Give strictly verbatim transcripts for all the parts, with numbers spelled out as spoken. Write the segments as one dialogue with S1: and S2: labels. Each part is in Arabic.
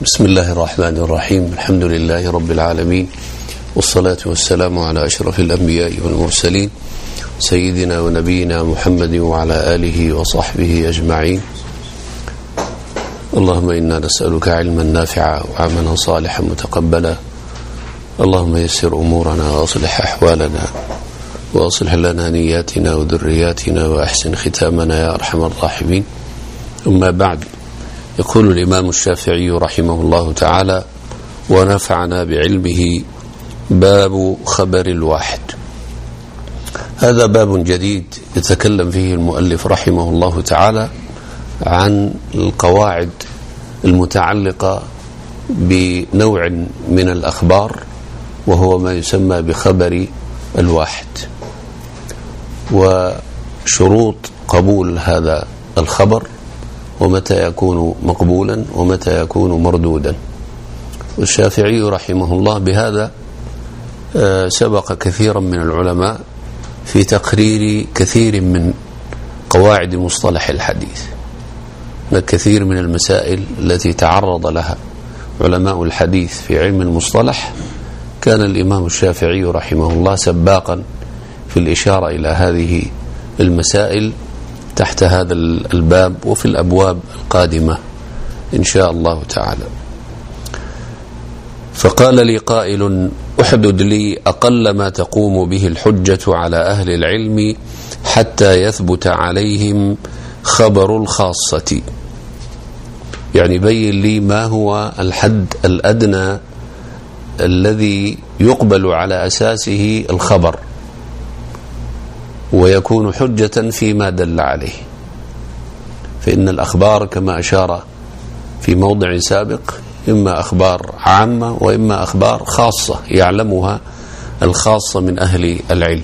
S1: بسم الله الرحمن الرحيم. الحمد لله رب العالمين، والصلاة والسلام على أشرف الأنبياء والمرسلين سيدنا ونبينا محمد وعلى آله وصحبه أجمعين. اللهم إنا نسألك علما نافعا وعملا صالحا متقبلا. اللهم يسر أمورنا وأصلح أحوالنا وأصلح لنا نياتنا وذرياتنا وأحسن ختامنا يا أرحم الراحمين. أما بعد، يقول الإمام الشافعي رحمه الله تعالى ونفعنا بعلمه: باب خبر الواحد. هذا باب جديد يتكلم فيه المؤلف رحمه الله تعالى عن القواعد المتعلقة بنوع من الأخبار، وهو ما يسمى بخبر الواحد، وشروط قبول هذا الخبر، ومتى يكون مقبولا ومتى يكون مردودا. والشافعي رحمه الله بهذا سبق كثيرا من العلماء في تقرير كثير من قواعد مصطلح الحديث. كثير من المسائل التي تعرض لها علماء الحديث في علم المصطلح كان الإمام الشافعي رحمه الله سباقا في الإشارة إلى هذه المسائل تحت هذا الباب وفي الأبواب القادمة إن شاء الله تعالى. فقال لي قائل: احدد لي أقل ما تقوم به الحجة على أهل العلم حتى يثبت عليهم خبر الخاصة. يعني بين لي ما هو الحد الأدنى الذي يقبل على أساسه الخبر ويكون حجة فيما دل عليه. فإن الأخبار كما أشار في موضع سابق إما أخبار عامة وإما أخبار خاصة يعلمها الخاصة من أهل العلم.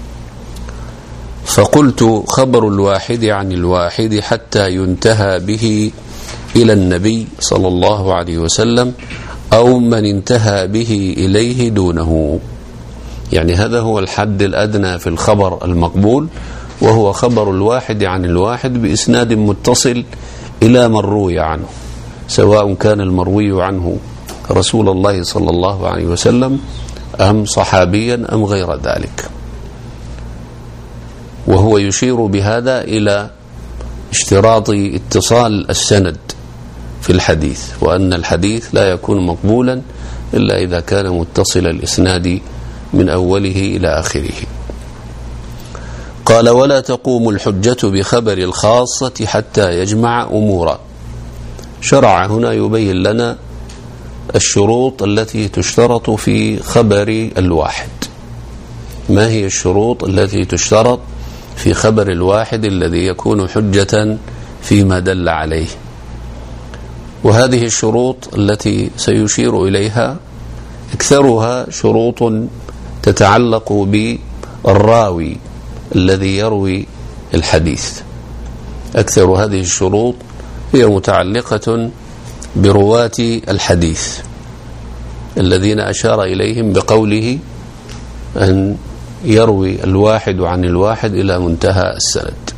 S1: فقلت: خبر الواحد عن الواحد حتى ينتهى به إلى النبي صلى الله عليه وسلم أو من انتهى به إليه دونه. يعني هذا هو الحد الأدنى في الخبر المقبول، وهو خبر الواحد عن الواحد بإسناد متصل إلى من روي عنه، سواء كان المروي عنه رسول الله صلى الله عليه وسلم أم صحابيا أم غير ذلك. وهو يشير بهذا إلى اشتراط اتصال السند في الحديث، وأن الحديث لا يكون مقبولا إلا إذا كان متصل الإسناد من أوله إلى آخره. قال: ولا تقوم الحجة بخبر الخاصة حتى يجمع أمورا. شرع هنا يبين لنا الشروط التي تشترط في خبر الواحد. ما هي الشروط التي تشترط في خبر الواحد الذي يكون حجة فيما دل عليه؟ وهذه الشروط التي سيشير إليها أكثرها شروط تتعلق بالراوي الذي يروي الحديث. أكثر هذه الشروط هي متعلقة برواة الحديث الذين أشار إليهم بقوله أن يروي الواحد عن الواحد إلى منتهى السند.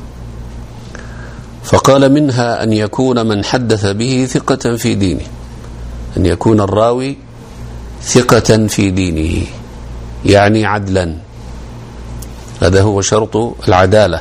S1: فقال: منها أن يكون من حدث به ثقة في دينه، أن يكون الراوي ثقة في دينه، يعني عدلا. هذا هو شرط العدالة.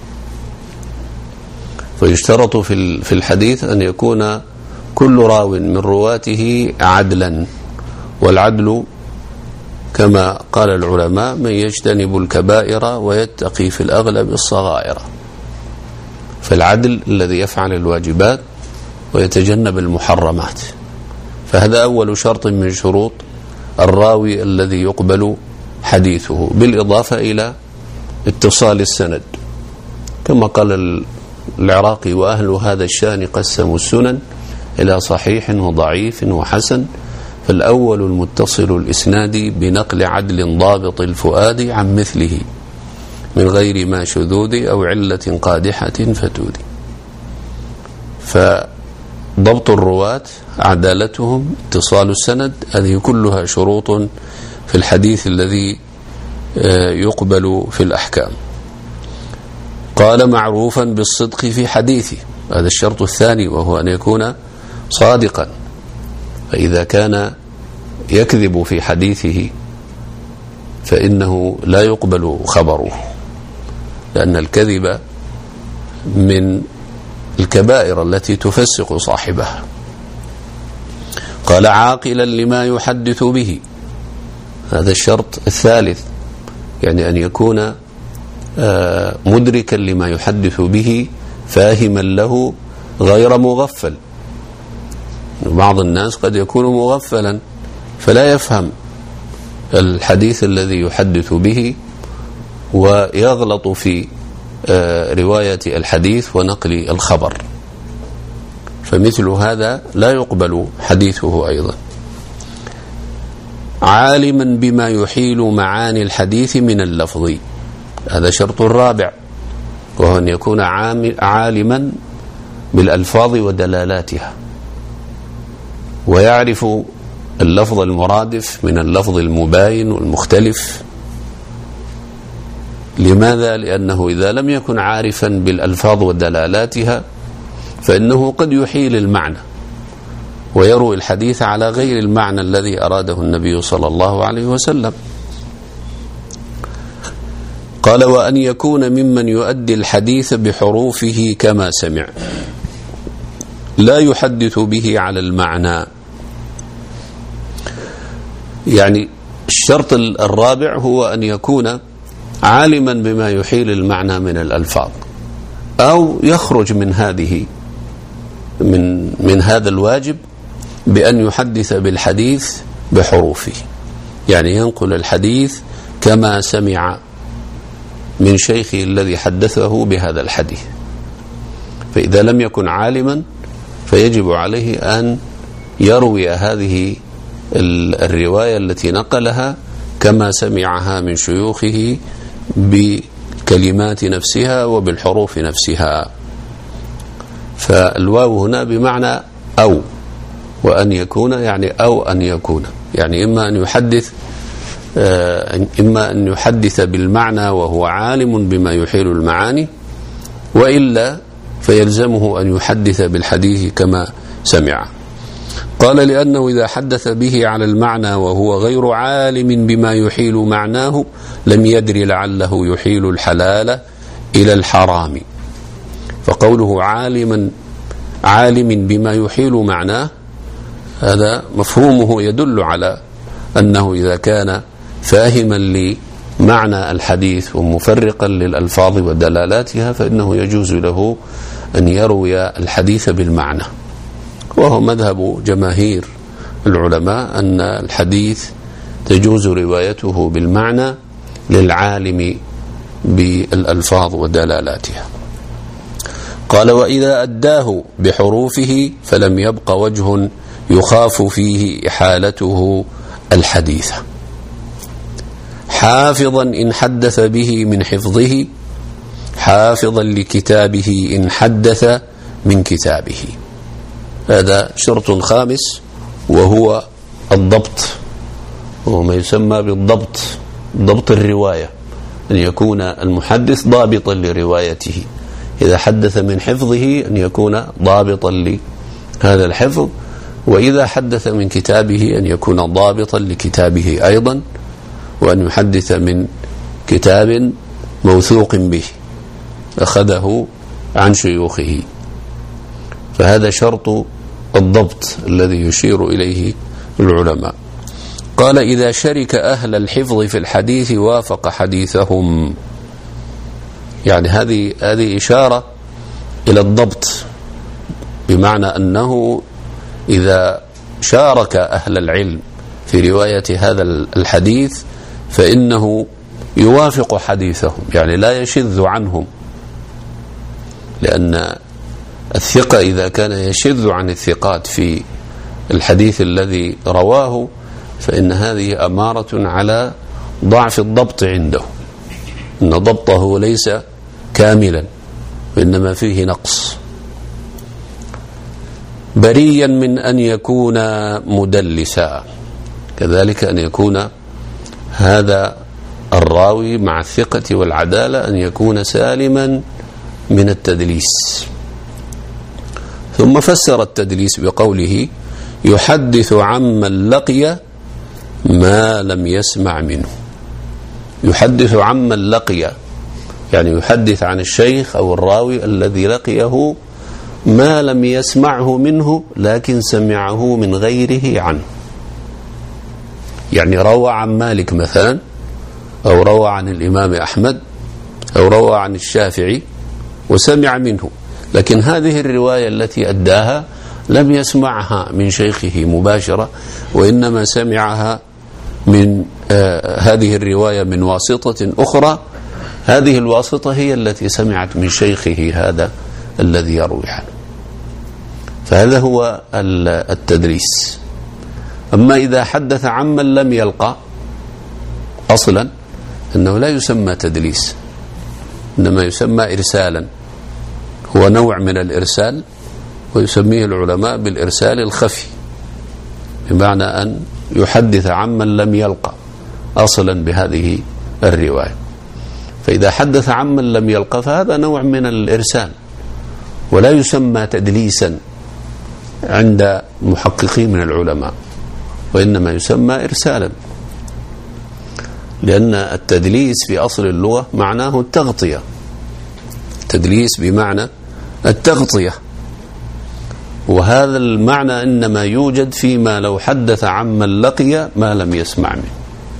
S1: فيشترط في الحديث أن يكون كل راو من رواته عدلا، والعدل كما قال العلماء من يجتنب الكبائر ويتقي في الأغلب الصغائر. فالعدل الذي يفعل الواجبات ويتجنب المحرمات. فهذا أول شرط من شروط الراوي الذي يقبل حديثه، بالإضافة إلى اتصال السند، كما قال العراقي: وأهل هذا الشان قسموا السنن إلى صحيح وضعيف وحسن، فالأول المتصل الإسناد بنقل عدل ضابط الفؤاد عن مثله من غير ما شذوذ أو علة قادحة فتودي. فضبط الرواة، عدالتهم، اتصال السند، هذه كلها شروط في الحديث الذي يقبل في الأحكام. قال: معروفا بالصدق في حديثه. هذا الشرط الثاني، وهو أن يكون صادقا. فإذا كان يكذب في حديثه فإنه لا يقبل خبره، لأن الكذب من الكبائر التي تفسق صاحبها. قال عاقلا لما يحدث به، هذا الشرط الثالث، يعني أن يكون مدركا لما يحدث به فاهما له غير مغفل. بعض الناس قد يكون مغفلا فلا يفهم الحديث الذي يحدث به ويغلط في رواية الحديث ونقل الخبر، فمثل هذا لا يقبل حديثه أيضا. عالما بما يحيل معاني الحديث من اللفظ، هذا شرط رابع، وهو أن يكون عالما بالألفاظ ودلالاتها، ويعرف اللفظ المرادف من اللفظ المباين والمختلف. لماذا؟ لأنه إذا لم يكن عارفا بالألفاظ ودلالاتها فإنه قد يحيل المعنى ويروي الحديث على غير المعنى الذي أراده النبي صلى الله عليه وسلم. قال وأن يكون ممن يؤدي الحديث بحروفه كما سمع، لا يحدث به على المعنى. يعني الشرط الرابع هو أن يكون عالما بما يحيل المعنى من الألفاظ، أو يخرج من هذه من من هذا الواجب بأن يحدث بالحديث بحروفه، يعني ينقل الحديث كما سمع من شيخه الذي حدثه بهذا الحديث. فإذا لم يكن عالما فيجب عليه أن يروي هذه الرواية التي نقلها كما سمعها من شيوخه بكلمات نفسها وبالحروف نفسها. فالواو هنا بمعنى أو، وأن يكون يعني أو أن يكون، يعني إما أن يحدث إما أن يحدث بالمعنى وهو عالم بما يحيل المعاني، وإلا فيلزمه أن يحدث بالحديث كما سمع. قال لأنه إذا حدث به على المعنى وهو غير عالم بما يحيل معناه لم يدري لعله يحيل الحلال إلى الحرام. فقوله عالما عالم بما يحيل معناه، هذا مفهومه يدل على أنه إذا كان فاهما لمعنى الحديث ومفرقا للألفاظ ودلالاتها فإنه يجوز له أن يروي الحديث بالمعنى. وهو مذهب جماهير العلماء أن الحديث تجوز روايته بالمعنى للعالم بالألفاظ ودلالاتها. قال وإذا أداه بحروفه فلم يبق وجه يخاف فيه إحالته الحديث، حافظا إن حدث به من حفظه، حافظا لكتابه إن حدث من كتابه. هذا شرط خامس وهو الضبط، وهو ما يسمى بالضبط، ضبط الرواية، أن يكون المحدث ضابطا لروايته. إذا حدث من حفظه أن يكون ضابطا لهذا الحفظ، وإذا حدث من كتابه أن يكون ضابطا لكتابه أيضا، وأن يحدث من كتاب موثوق به أخذه عن شيوخه. فهذا شرط الضبط الذي يشير إليه العلماء. قال إذا شرك أهل الحفظ في الحديث وافق حديثهم، يعني هذه هذه إشارة إلى الضبط، بمعنى أنه إذا شارك أهل العلم في رواية هذا الحديث فإنه يوافق حديثهم، يعني لا يشذ عنهم، لأن الثقة إذا كان يشذ عن الثقات في الحديث الذي رواه فإن هذه أمارة على ضعف الضبط عنده، إن ضبطه ليس كاملا وإنما فيه نقص. بريا من أن يكون مدلسا، كذلك أن يكون هذا الراوي مع الثقة والعدالة أن يكون سالما من التدليس. ثم فسر التدليس بقوله يحدث عمن لقي ما لم يسمع منه. يحدث عمن لقي يعني يحدث عن الشيخ أو الراوي الذي لقيه ما لم يسمعه منه لكن سمعه من غيره عنه. يعني روى عن مالك مثلا، أو روى عن الإمام أحمد، أو روى عن الشافعي وسمع منه، لكن هذه الرواية التي أداها لم يسمعها من شيخه مباشرة، وإنما سمعها من آه هذه الرواية من واسطة أخرى. هذه الواسطة هي التي سمعت من شيخه هذا الذي يروي عنه. فهذا هو التدريس. أما إذا حدث عمن لم يلقى، أصلا أنه لا يسمى تدليس، إنما يسمى إرسالا، هو نوع من الإرسال، ويسميه العلماء بالإرسال الخفي، بمعنى أن يحدث عمن لم يلقى أصلا بهذه الرواية. فإذا حدث عمن لم يلقى فهذا نوع من الإرسال، ولا يسمى تدليسا عند محققين من العلماء، وإنما يسمى إرسالا، لأن التدليس في أصل اللغة معناه التغطية. التدليس بمعنى التغطية، وهذا المعنى إنما يوجد فيما لو حدث عمن لقي ما لم يسمع منه.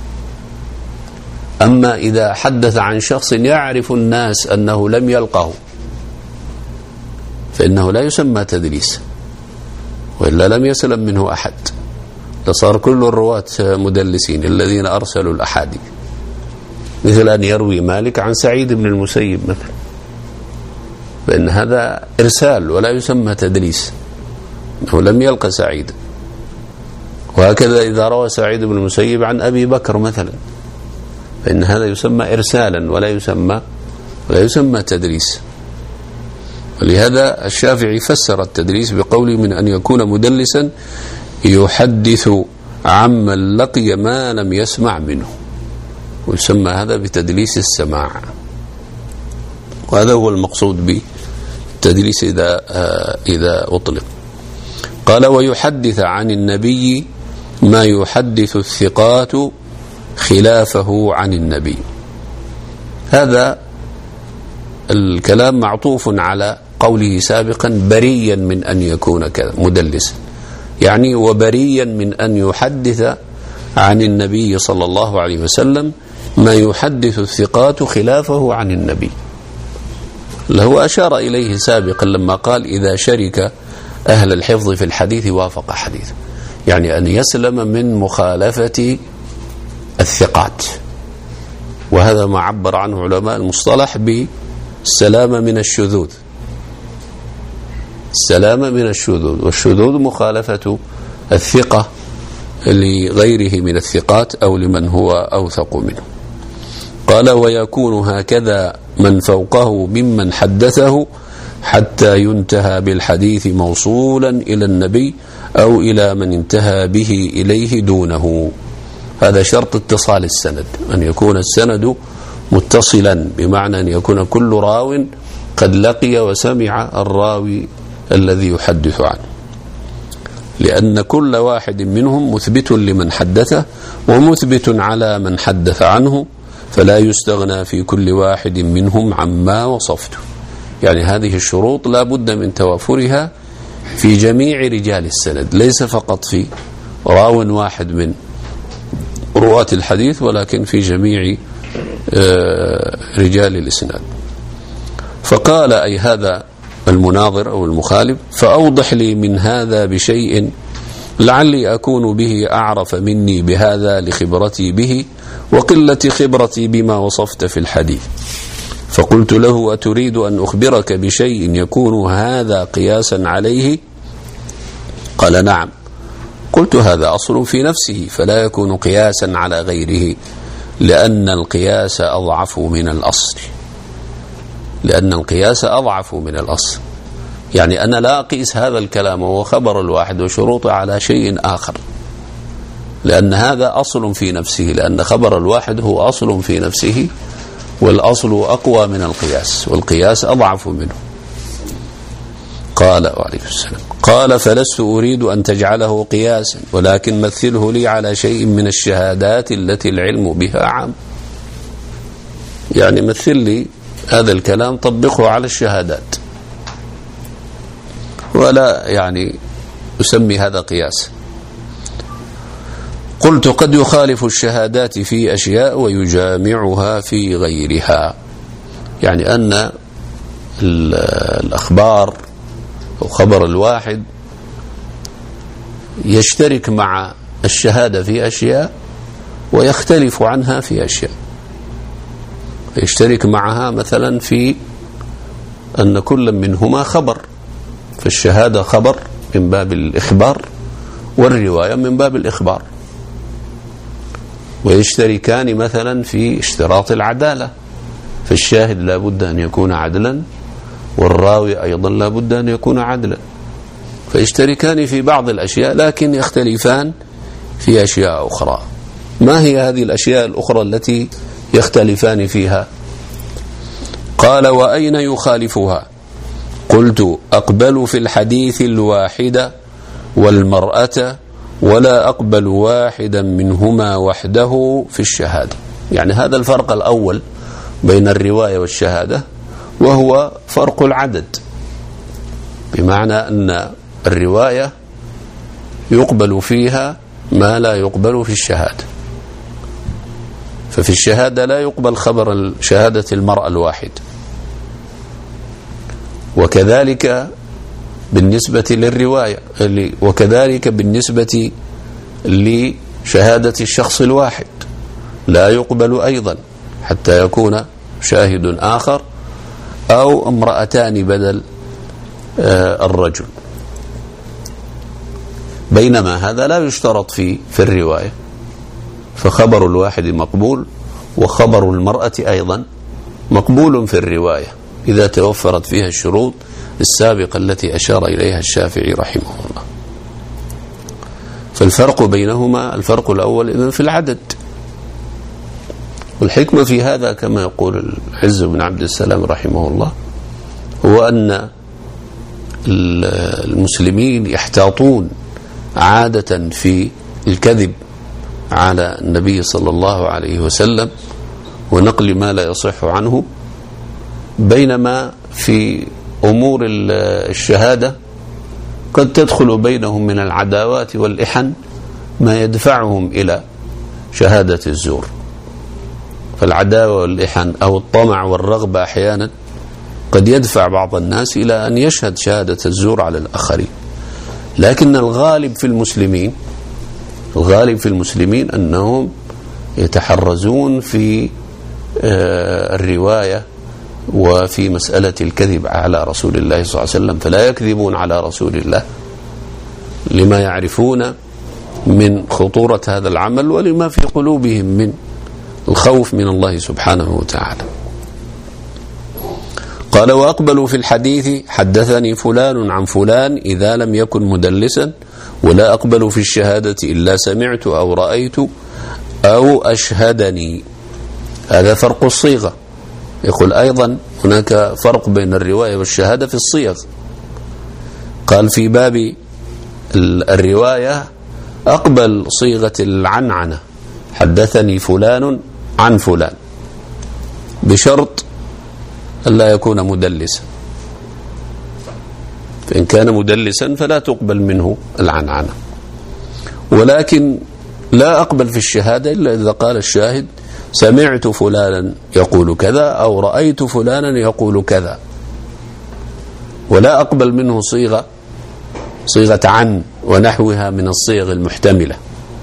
S1: أما إذا حدث عن شخص يعرف الناس أنه لم يلقه فإنه لا يسمى تدليس، وإلا لم يسلم منه أحد، لصار كل الرواة مدلسين الذين أرسلوا الأحاديث، مثل أن يروي مالك عن سعيد بن المسيب مثلا، فإن هذا إرسال ولا يسمى تدليس، أنه لم يلقى سعيد. وهكذا إذا روى سعيد بن المسيب عن أبي بكر مثلا، فإن هذا يسمى إرسالا ولا يسمى ولا يسمى تدليس. ولهذا الشافعي فسر التدليس بقوله من أن يكون مدلسا يحدث عمن لقي ما لم يسمع منه، ويسمى هذا بتدليس السماع. وهذا هو المقصود بالتدليس إذا إذا أطلق. قال ويحدث عن النبي ما يحدث الثقات خلافه عن النبي. هذا الكلام معطوف على قوله سابقا بريا من أن يكون كذا مدلسا، يعني وبريا من أن يحدث عن النبي صلى الله عليه وسلم ما يحدث الثقات خلافه عن النبي. له أشار إليه سابقا لما قال إذا شرك أهل الحفظ في الحديث وافق حديث، يعني أن يسلم من مخالفة الثقات. وهذا ما عبر عنه علماء المصطلح بالسلامة من الشذوذ. السلامة من الشذوذ، والشذوذ مخالفة الثقة لغيره من الثقات أو لمن هو أوثق منه. قال ويكون هكذا من فوقه ممن حدثه حتى ينتهى بالحديث موصولا إلى النبي أو إلى من انتهى به إليه دونه. هذا شرط اتصال السند، أن يكون السند متصلا، بمعنى أن يكون كل راو قد لقي وسمع الراوي الذي يحدث عنه، لأن كل واحد منهم مثبت لمن حدثه ومثبت على من حدث عنه، فلا يستغنى في كل واحد منهم عما وصفته. يعني هذه الشروط لا بد من توافرها في جميع رجال السند، ليس فقط في راو واحد من رواة الحديث، ولكن في جميع رجال الإسناد. فقال أي هذا المناظر أو المخالف فأوضح لي من هذا بشيء لعلي أكون به أعرف مني بهذا لخبرتي به وقلة خبرتي بما وصفت في الحديث. فقلت له أتريد أن أخبرك بشيء يكون هذا قياسا عليه؟ قال نعم. قلت هذا أصل في نفسه فلا يكون قياسا على غيره، لأن القياس أضعف من الأصل. لأن القياس أضعف من الأصل، يعني أنا لا أقيس هذا الكلام وهو خبر الواحد وشروطه على شيء آخر، لأن هذا أصل في نفسه، لأن خبر الواحد هو أصل في نفسه، والأصل أقوى من القياس، والقياس أضعف منه. قال وعليه السلام قال فلست أريد أن تجعله قياسا ولكن مثله لي على شيء من الشهادات التي العلم بها عام. يعني مثل لي هذا الكلام طبقه على الشهادات، ولا يعني أسمي هذا قياس. قلت قد يخالف الشهادات في أشياء ويجامعها في غيرها، يعني أن الأخبار أو خبر الواحد يشترك مع الشهادة في أشياء ويختلف عنها في أشياء. يشترك معها مثلا في أن كل منهما خبر، فالشهادة خبر من باب الإخبار والرواية من باب الإخبار. ويشتركان مثلا في اشتراط العدالة، فالشاهد لا بد أن يكون عدلا والراوي أيضا لا بد أن يكون عدلا. فيشتركان في بعض الأشياء لكن يختلفان في أشياء أخرى. ما هي هذه الأشياء الأخرى التي يختلفان فيها؟ قال وأين يخالفها؟ قلت أقبل في الحديث الواحدة والمرأة ولا أقبل واحدا منهما وحده في الشهادة. يعني هذا الفرق الأول بين الرواية والشهادة، وهو فرق العدد، بمعنى أن الرواية يقبل فيها ما لا يقبل في الشهادة. ففي الشهادة لا يقبل خبر شهادة المرأة الواحد، وكذلك بالنسبة للرواية، وكذلك بالنسبة لشهادة الشخص الواحد لا يقبل أيضا حتى يكون شاهد آخر أو امرأتان بدل الرجل. بينما هذا لا يشترط في في الرواية، فخبر الواحد مقبول وخبر المرأة أيضا مقبول في الرواية إذا توفرت فيها الشروط السابقة التي أشار إليها الشافعي رحمه الله. فالفرق بينهما الفرق الأول إذن في العدد. والحكمة في هذا كما يقول العز بن عبد السلام رحمه الله هو أن المسلمين يحتاطون عادة في الكذب على النبي صلى الله عليه وسلم ونقل ما لا يصح عنه، بينما في أمور الشهادة قد تدخل بينهم من العداوات والإحن ما يدفعهم إلى شهادة الزور. فالعداوة والإحن أو الطمع والرغبة أحيانا قد يدفع بعض الناس إلى أن يشهد شهادة الزور على الآخرين. لكن الغالب في المسلمين الغالب في المسلمين أنهم يتحرزون في الرواية وفي مسألة الكذب على رسول الله صلى الله عليه وسلم، فلا يكذبون على رسول الله لما يعرفون من خطورة هذا العمل ولما في قلوبهم من الخوف من الله سبحانه وتعالى. قال وأقبل في الحديث حدثني فلان عن فلان إذا لم يكن مدلسا، ولا أقبل في الشهادة إلا سمعت أو رأيت أو أشهدني. هذا فرق الصيغة. يقول أيضا هناك فرق بين الرواية والشهادة في الصيغ. قال في باب الرواية أقبل صيغة العنعنة حدثني فلان عن فلان بشرط ألا يكون مدلسا، فإن كان مدلسا فلا تقبل منه العنعنة. ولكن لا أقبل في الشهادة إلا إذا قال الشاهد سمعت فلانا يقول كذا أو رأيت فلانا يقول كذا، ولا أقبل منه صيغة صيغة عن ونحوها من الصيغ المحتملة.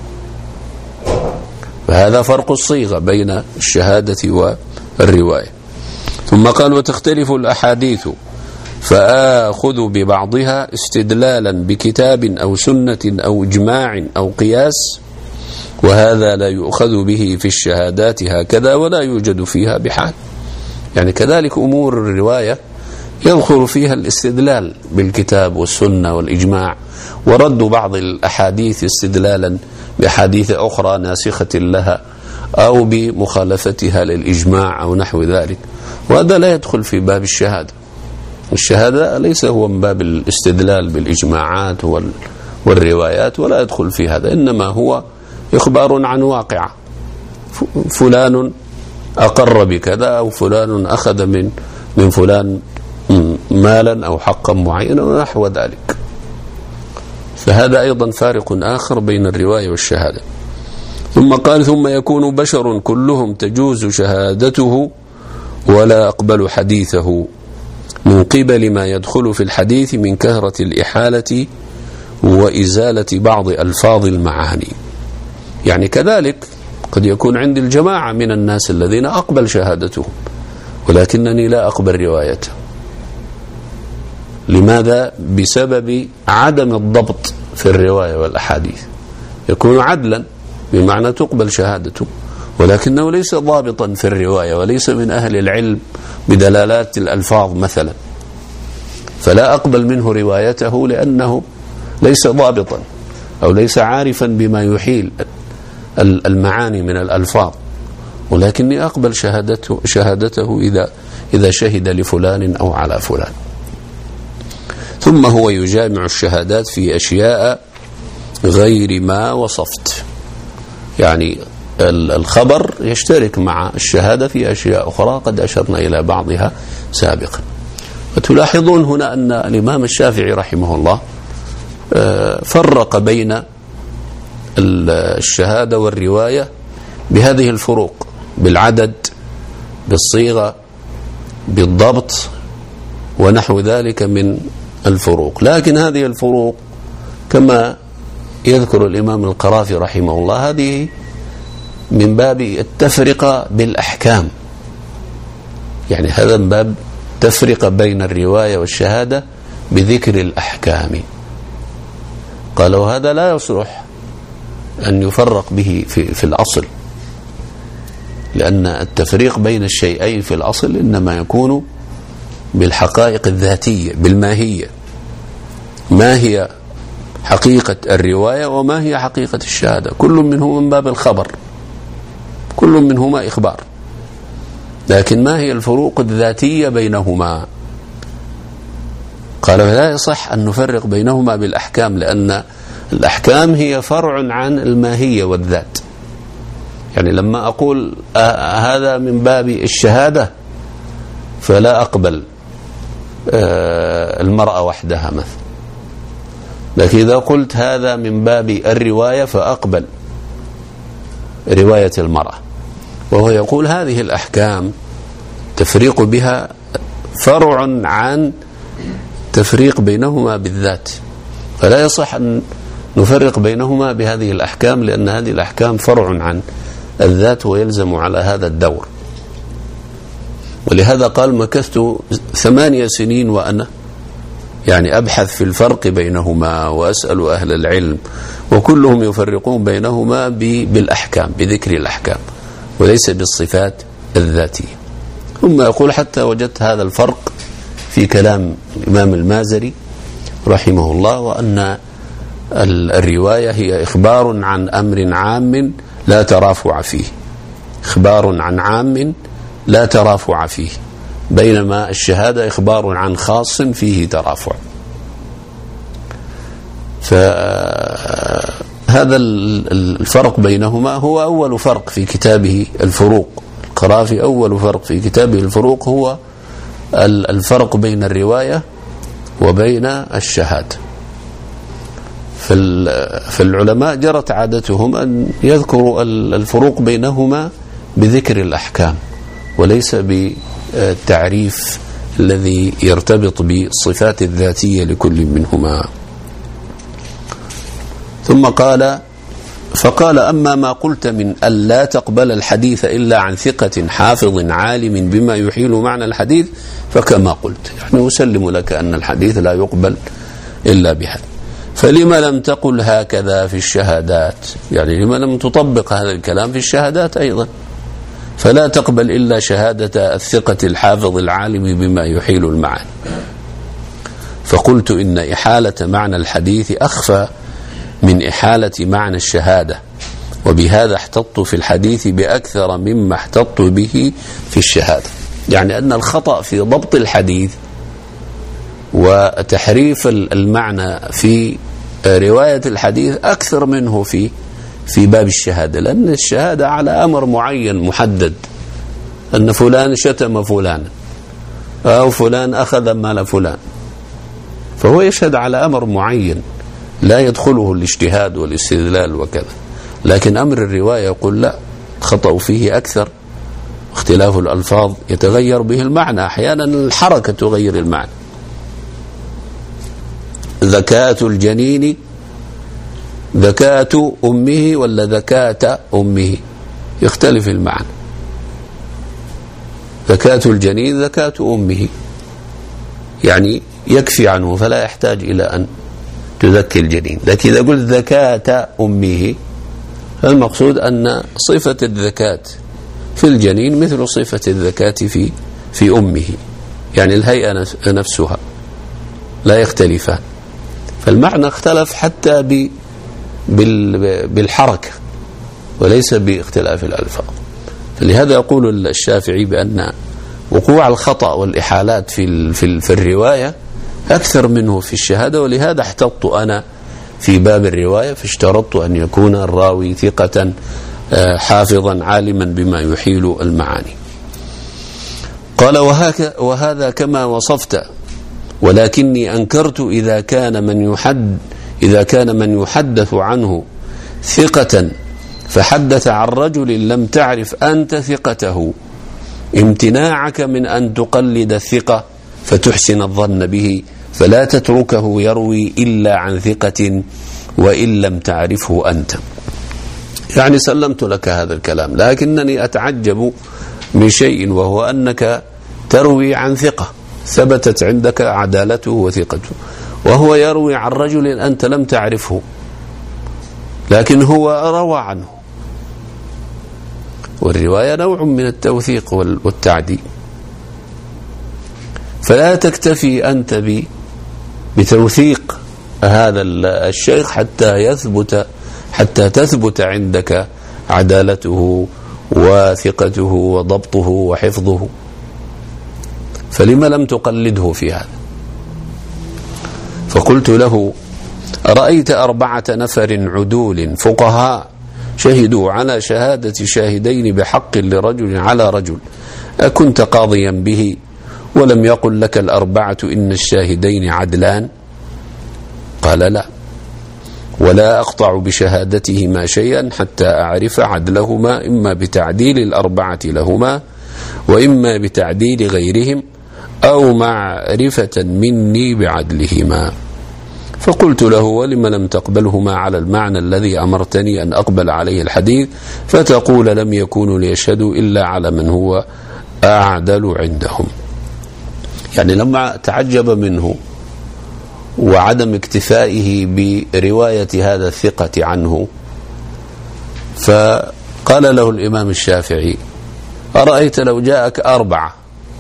S1: فهذا فرق الصيغة بين الشهادة والرواية. ثم قال وتختلف الأحاديث فآخذ ببعضها استدلالا بكتاب أو سنة أو إجماع أو قياس، وهذا لا يؤخذ به في الشهادات هكذا ولا يوجد فيها بحال. يعني كذلك أمور الرواية يدخل فيها الاستدلال بالكتاب والسنة والإجماع، ورد بعض الأحاديث استدلالا بحديث أخرى ناسخة لها أو بمخالفتها للإجماع أو نحو ذلك، وهذا لا يدخل في باب الشهادة. الشهادة ليس هو من باب الاستدلال بالإجماعات والروايات، ولا يدخل في هذا، إنما هو إخبار عن واقع، فلان أقر بكذا، أو فلان أخذ من من فلان مالا أو حقا معينا ونحو ذلك. فهذا أيضا فارق آخر بين الرواية والشهادة. ثم قال: ثم يكون بشر كلهم تجوز شهادته ولا أقبل حديثه من قبل ما يدخل في الحديث من كثرة الإحالة وإزالة بعض ألفاظ المعاني. يعني كذلك قد يكون عندي الجماعة من الناس الذين أقبل شهادتهم ولكنني لا أقبل روايته. لماذا؟ بسبب عدم الضبط في الرواية والأحاديث. يكون عدلا بمعنى تقبل شهادته، ولكنه ليس ضابطا في الرواية، وليس من أهل العلم بدلالات الألفاظ مثلا، فلا أقبل منه روايته لأنه ليس ضابطا أو ليس عارفا بما يحيل المعاني من الألفاظ، ولكني أقبل شهادته, شهادته إذا, إذا شهد لفلان أو على فلان. ثم هو يجامع الشهادات في أشياء غير ما وصفت، يعني الخبر يشترك مع الشهادة في أشياء أخرى قد أشرنا إلى بعضها سابقا. وتلاحظون هنا أن الإمام الشافعي رحمه الله فرق بين الشهادة والرواية بهذه الفروق، بالعدد، بالصيغة، بالضبط ونحو ذلك من الفروق. لكن هذه الفروق كما يذكر الإمام القرافي رحمه الله هذه من باب التفرقة بالأحكام، يعني هذا من باب تفرقة بين الرواية والشهادة بذكر الأحكام. قالوا هذا لا يصلح أن يفرق به في, في الأصل، لأن التفريق بين الشيئين في الأصل إنما يكون بالحقائق الذاتية، بالماهية، ما هي حقيقة الرواية وما هي حقيقة الشهادة. كل منهما من باب الخبر، كل منهما إخبار، لكن ما هي الفروق الذاتية بينهما؟ قال فلا يصح أن نفرق بينهما بالأحكام، لأن الأحكام هي فرع عن الماهية والذات. يعني لما أقول آه هذا من باب الشهادة فلا أقبل آه المرأة وحدها مثلا، لكن إذا قلت هذا من باب الرواية فأقبل رواية المرأة. وهو يقول هذه الأحكام تفريق بها فرع عن تفريق بينهما بالذات، فلا يصح أن نفرق بينهما بهذه الأحكام، لأن هذه الأحكام فرع عن الذات ويلزم على هذا الدور. ولهذا قال مكثت ثمانية سنين وأنا يعني أبحث في الفرق بينهما وأسأل أهل العلم، وكلهم يفرقون بينهما بالأحكام، بذكر الأحكام، وليس بالصفات الذاتية. ثم يقول حتى وجدت هذا الفرق في كلام الإمام المازري رحمه الله، وأن الرواية هي إخبار عن أمر عام لا ترافع فيه، إخبار عن عام لا ترافع فيه، بينما الشهادة إخبار عن خاص فيه ترافع. فهذا الفرق بينهما هو أول فرق في كتابه الفروق. القرافي أول فرق في كتابه الفروق هو الفرق بين الرواية وبين الشهادة. فالعلماء جرت عادتهم أن يذكروا الفروق بينهما بذكر الأحكام، وليس بالتعريف الذي يرتبط بالصفات الذاتية لكل منهما. ثم قال فقال أما ما قلت من أن لا تقبل الحديث إلا عن ثقة حافظ عالم بما يحيل معنى الحديث فكما قلت، يعني أسلم لك أن الحديث لا يقبل إلا بهذا. فلما لم تقل هكذا في الشهادات؟ يعني لما لم تطبق هذا الكلام في الشهادات أيضا؟ فلا تقبل إلا شهادة الثقة الحافظ العالم بما يحيل المعنى. فقلت إن إحالة معنى الحديث أخفى من إحالة معنى الشهادة، وبهذا احتطت في الحديث بأكثر مما احتطت به في الشهادة. يعني أن الخطأ في ضبط الحديث وتحريف المعنى في رواية الحديث أكثر منه في في باب الشهادة، لأن الشهادة على أمر معين محدد، أن فلان شتم فلانا أو فلان أخذ مال فلان، فهو يشهد على أمر معين لا يدخله الاجتهاد والاستدلال وكذا. لكن أمر الرواية يقول لا، خطأ فيه أكثر، اختلاف الألفاظ يتغير به المعنى، أحيانا الحركة تغير المعنى. ذكاة الجنين ذكاة أمه ولا ذكاة أمه، يختلف المعنى. ذكاة الجنين ذكاة أمه، يعني يكفي عنه فلا يحتاج إلى أن تذكي الجنين. لكن إذا قلت ذكاة أمه المقصود أن صفة الذكاة في الجنين مثل صفة الذكاة في في أمه، يعني الهيئة نفسها لا يختلفان، فالمعنى اختلف حتى بالحركة وليس باختلاف الألفاظ. فلهذا يقول الشافعي بأن وقوع الخطأ والإحالات في في في الرواية أكثر منه في الشهادة، ولهذا احتطت أنا في باب الرواية فاشترطت أن يكون الراوي ثقة حافظا عالما بما يحيل المعاني. قال وهذا كما وصفت، ولكني أنكرت إذا كان من يحد إذا كان من يحدث عنه ثقة فحدث عن رجل لم تعرف أنت ثقته، امتناعك من أن تقلد الثقة فتحسن الظن به، فلا تتركه يروي إلا عن ثقة وإن لم تعرفه أنت. يعني سلمت لك هذا الكلام، لكنني أتعجب من شيء، وهو أنك تروي عن ثقة ثبتت عندك عدالته وثقته، وهو يروي عن رجل أنت لم تعرفه لكن هو روى عنه. والرواية نوع من التوثيق والتعديل، فلا تكتفي أنت بتوثيق هذا الشيخ حتى يثبت حتى تثبت عندك عدالته وثقته وضبطه وحفظه، فلما لم تقلده في هذا؟ فقلت له رأيت أربعة نفر عدول فقهاء شهدوا على شهادة شاهدين بحق لرجل على رجل، أكنت قاضيا به ولم يقل لك الأربعة إن الشاهدين عدلان؟ قال لا، ولا أقطع بشهادتهما شيئا حتى أعرف عدلهما، إما بتعديل الأربعة لهما وإما بتعديل غيرهم أو معرفة مني بعدلهما. فقلت له ولم لم تقبلهما على المعنى الذي أمرتني أن أقبل عليه الحديث، فتقول لم يكونوا ليشهدوا إلا على من هو أعدل عندهم. يعني لما تعجب منه وعدم اكتفائه برواية هذا الثقة عنه، فقال له الإمام الشافعي أرأيت لو جاءك أربعة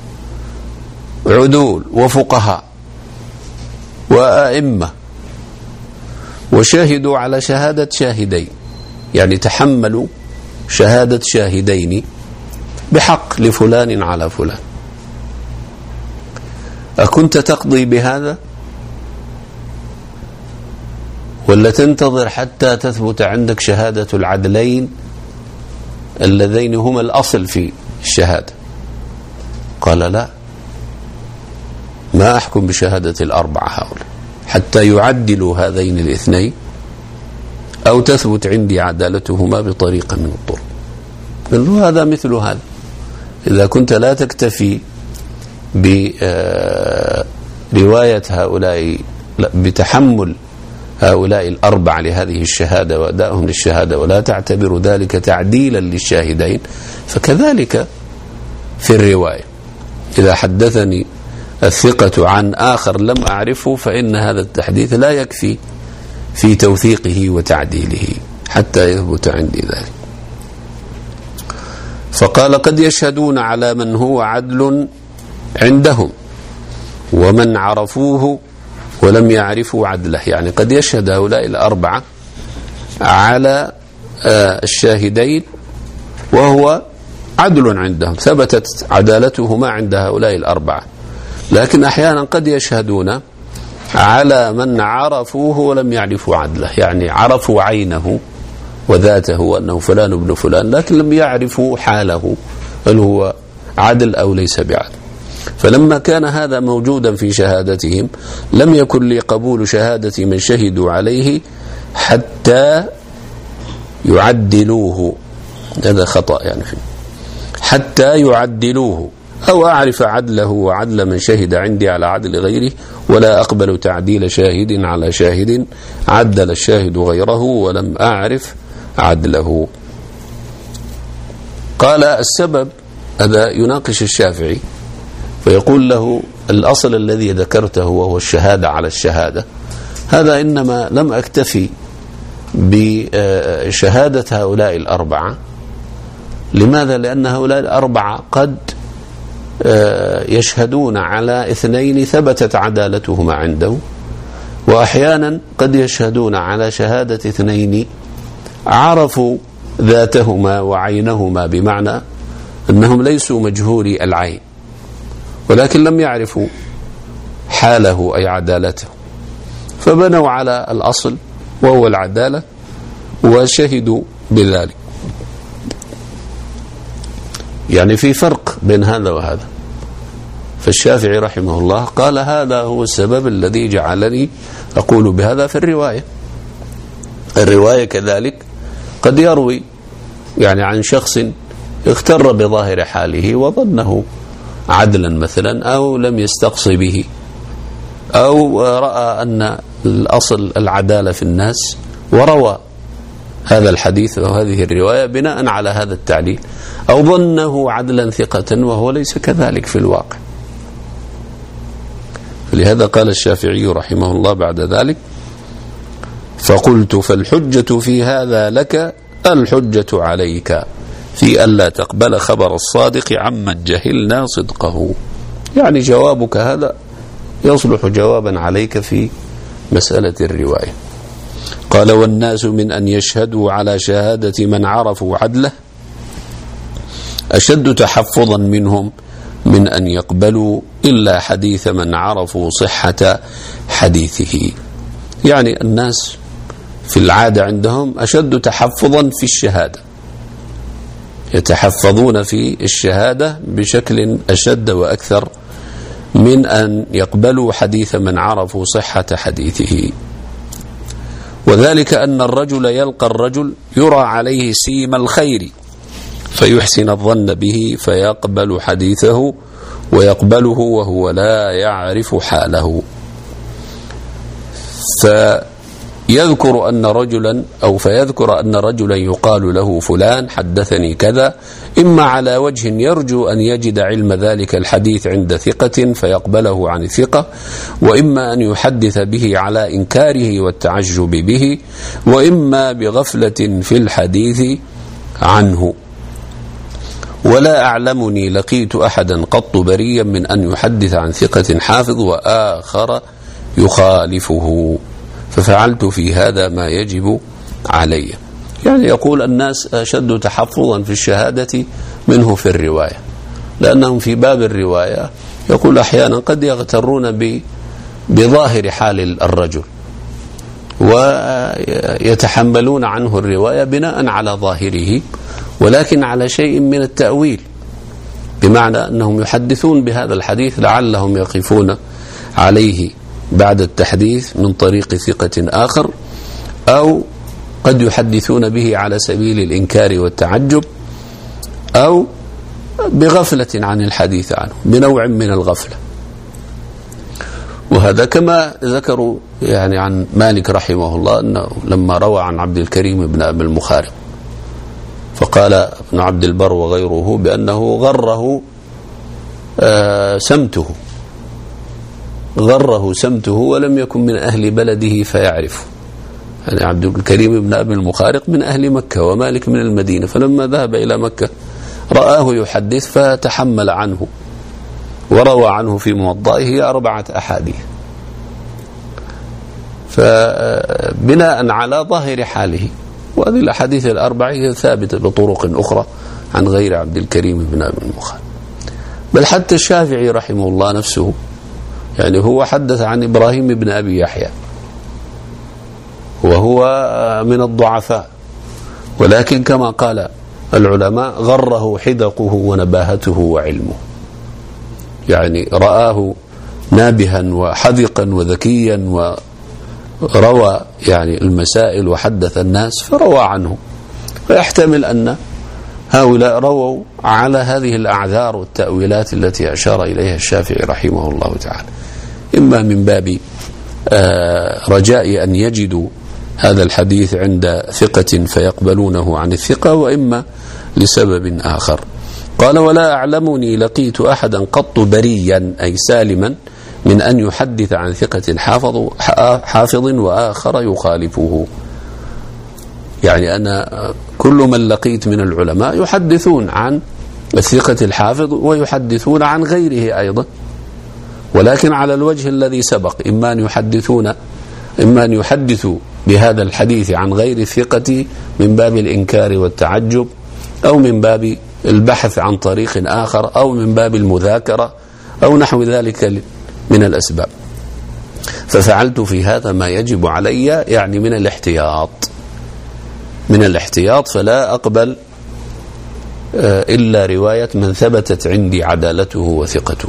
S1: عدول وفقهاء وأئمة وشاهدوا على شهادة شاهدين، يعني تحملوا شهادة شاهدين بحق لفلان على فلان، أكنت تقضي بهذا ولا تنتظر حتى تثبت عندك شهادة العدلين اللذين هما الأصل في الشهادة؟ قال لا، ما أحكم بشهادة الأربعة هؤلاء حتى يعدلوا هذين الاثنين أو تثبت عندي عدالتهما بطريقة من الطرق. قال له هذا مثل هذا، إذا كنت لا تكتفي برواية هؤلاء بتحمل هؤلاء الأربعة لهذه الشهادة وأدائهم للشهادة ولا تعتبر ذلك تعديلا للشاهدين، فكذلك في الرواية إذا حدثني الثقة عن آخر لم أعرفه فإن هذا التحديث لا يكفي في توثيقه وتعديله حتى يثبت عندي ذلك. فقال قد يشهدون على من هو عدل عندهم ومن عرفوه ولم يعرفوا عدله، يعني قد يشهد هؤلاء الأربعة على الشاهدين وهو عدل عندهم، ثبتت عدالتهما عند هؤلاء الأربعة، لكن أحيانا قد يشهدون على من عرفوه ولم يعرفوا عدله، يعني عرفوا عينه وذاته وأنه فلان ابن فلان، لكن لم يعرفوا حاله هل هو عدل أو ليس بعدل. فلما كان هذا موجودا في شهادتهم لم يكن لي قبول شهادة من شهدوا عليه حتى يعدلوه، هذا خطأ يعني فيه، حتى يعدلوه أو أعرف عدله وعدل من شهد عندي على عدل غيره، ولا أقبل تعديل شاهد على شاهد عدل الشاهد غيره ولم أعرف عدله. قال السبب هذا يناقش الشافعي فيقول له الأصل الذي ذكرته وهو الشهادة على الشهادة، هذا إنما لم أكتفي بشهادة هؤلاء الأربعة. لماذا؟ لأن هؤلاء الأربعة قد يشهدون على اثنين ثبتت عدالتهما عنده، وأحيانا قد يشهدون على شهادة اثنين عرفوا ذاتهما وعينهما، بمعنى أنهم ليسوا مجهولي العين ولكن لم يعرفوا حاله أي عدالته، فبنوا على الأصل وهو العدالة وشهدوا بذلك. يعني في فرق بين هذا وهذا. فالشافعي رحمه الله قال هذا هو السبب الذي جعلني أقول بهذا في الرواية. الرواية كذلك قد يروي يعني عن شخص اغتر بظاهر حاله وظنه عدلا مثلا، أو لم يستقصي به، أو رأى أن الأصل العدالة في الناس وروى هذا الحديث وهذه الرواية بناء على هذا التعليل، أو ظنه عدلا ثقة وهو ليس كذلك في الواقع. لهذا قال الشافعي رحمه الله بعد ذلك: فقلت فالحجة في هذا لك الحجة عليك في ألا تقبل خبر الصادق عمن جهلنا صدقه. يعني جوابك هذا يصلح جوابا عليك في مسألة الرواية. قال: والناس من أن يشهدوا على شهادة من عرفوا عدله أشد تحفظا منهم من أن يقبلوا إلا حديث من عرفوا صحة حديثه. يعني الناس في العادة عندهم أشد تحفظا في الشهادة، يتحفظون في الشهادة بشكل أشد وأكثر من أن يقبلوا حديث من عرفوا صحة حديثه. وذلك أن الرجل يلقى الرجل يرى عليه سيم الخير فيحسن الظن به فيقبل حديثه ويقبله وهو لا يعرف حاله، فيذكر أن رجلا أو فيذكر أن رجلا يقال له فلان حدثني كذا، إما على وجه يرجو أن يجد علم ذلك الحديث عند ثقة فيقبله عن ثقة، وإما أن يحدث به على إنكاره والتعجب به، وإما بغفلة في الحديث عنه. ولا أعلمني لقيت أحدا قط بريا من أن يحدث عن ثقة حافظ وآخر يخالفه، ففعلت في هذا ما يجب علي. يعني يقول الناس أشد تحفظا في الشهادة منه في الرواية، لأنهم في باب الرواية يقول أحيانا قد يغترون بظاهر حال الرجل ويتحملون عنه الرواية بناء على ظاهره، ولكن على شيء من التأويل، بمعنى أنهم يحدثون بهذا الحديث لعلهم يقفون عليه بعد التحديث من طريق ثقة آخر، أو قد يحدثون به على سبيل الإنكار والتعجب، أو بغفلة عن الحديث عنه بنوع من الغفلة. وهذا كما ذكروا يعني عن مالك رحمه الله أنه لما روى عن عبد الكريم بن أبي المخارق فقال ابن عبد البر وغيره بأنه غره آه سمته غره سمته ولم يكن من أهل بلده فيعرفه. يعني عبد الكريم بن أبي المخارق من أهل مكة ومالك من المدينة، فلما ذهب إلى مكة رآه يحدث فتحمل عنه وروى عنه في موضعه أربعة أحاديث، فبناء على ظاهر حاله. وهذه الأحاديث الأربعة ثابتة بطرق أخرى عن غير عبد الكريم بن أبي المخارق. بل حتى الشافعي رحمه الله نفسه يعني هو حدث عن إبراهيم بن أبي يحيى وهو من الضعفاء، ولكن كما قال العلماء غره حدقه ونباهته وعلمه، يعني رآه نابها وحذقا وذكيا وروى يعني المسائل وحدث الناس فروى عنه، فيحتمل أن هؤلاء رووا على هذه الأعذار والتأويلات التي أشار إليها الشافعي رحمه الله تعالى، إما من باب رجاء أن يجدوا هذا الحديث عند ثقة فيقبلونه عن الثقة، وإما لسبب آخر. قال: ولا أعلمني لقيت أحدا قط بريا أي سالما من أن يحدث عن ثقة حافظ, حافظ وآخر يخالفه. يعني أنا كل من لقيت من العلماء يحدثون عن الثقة الحافظ ويحدثون عن غيره أيضا، ولكن على الوجه الذي سبق، إما أن يحدثون إما أن يحدثوا بهذا الحديث عن غير الثقة من باب الإنكار والتعجب، أو من باب البحث عن طريق آخر، أو من باب المذاكرة، أو نحو ذلك من الأسباب. ففعلت في هذا ما يجب علي، يعني من الاحتياط من الاحتياط فلا أقبل إلا رواية من ثبتت عندي عدالته وثقته.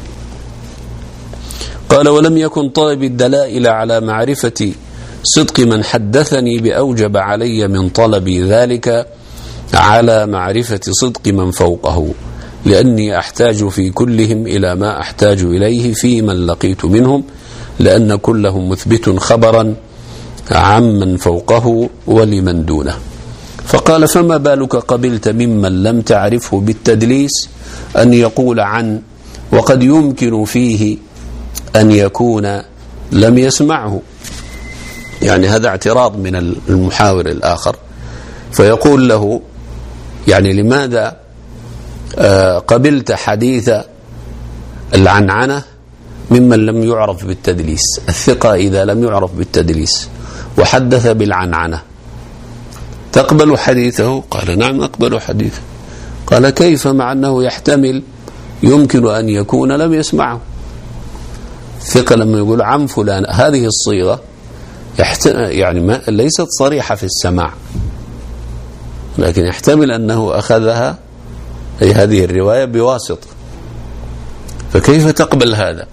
S1: قال: ولم يكن طالب الدلائل على معرفة صدق من حدثني بأوجب علي من طلبي ذلك على معرفة صدق من فوقه، لأني أحتاج في كلهم إلى ما أحتاج إليه في من لقيت منهم، لأن كلهم مثبت خبرا عمن فوقه ولمن دونه. فقال: فما بالك قبلت ممن لم تعرفه بالتدليس أن يقول عن، وقد يمكن فيه أن يكون لم يسمعه. يعني هذا اعتراض من المحاور الآخر، فيقول له: يعني لماذا قبلت حديث العنعنة ممن لم يعرف بالتدليس؟ الثقة إذا لم يعرف بالتدليس وحدث بالعنعنة تقبل حديثه؟ قال: نعم أقبل حديثه. قال: كيف مع أنه يحتمل يمكن أن يكون لم يسمعه؟ الثقة لما يقول عن فلان هذه الصيغة يعني ما ليست صريحة في السماع، لكن يحتمل أنه أخذها أي هذه الرواية بواسطة، فكيف تقبل هذا؟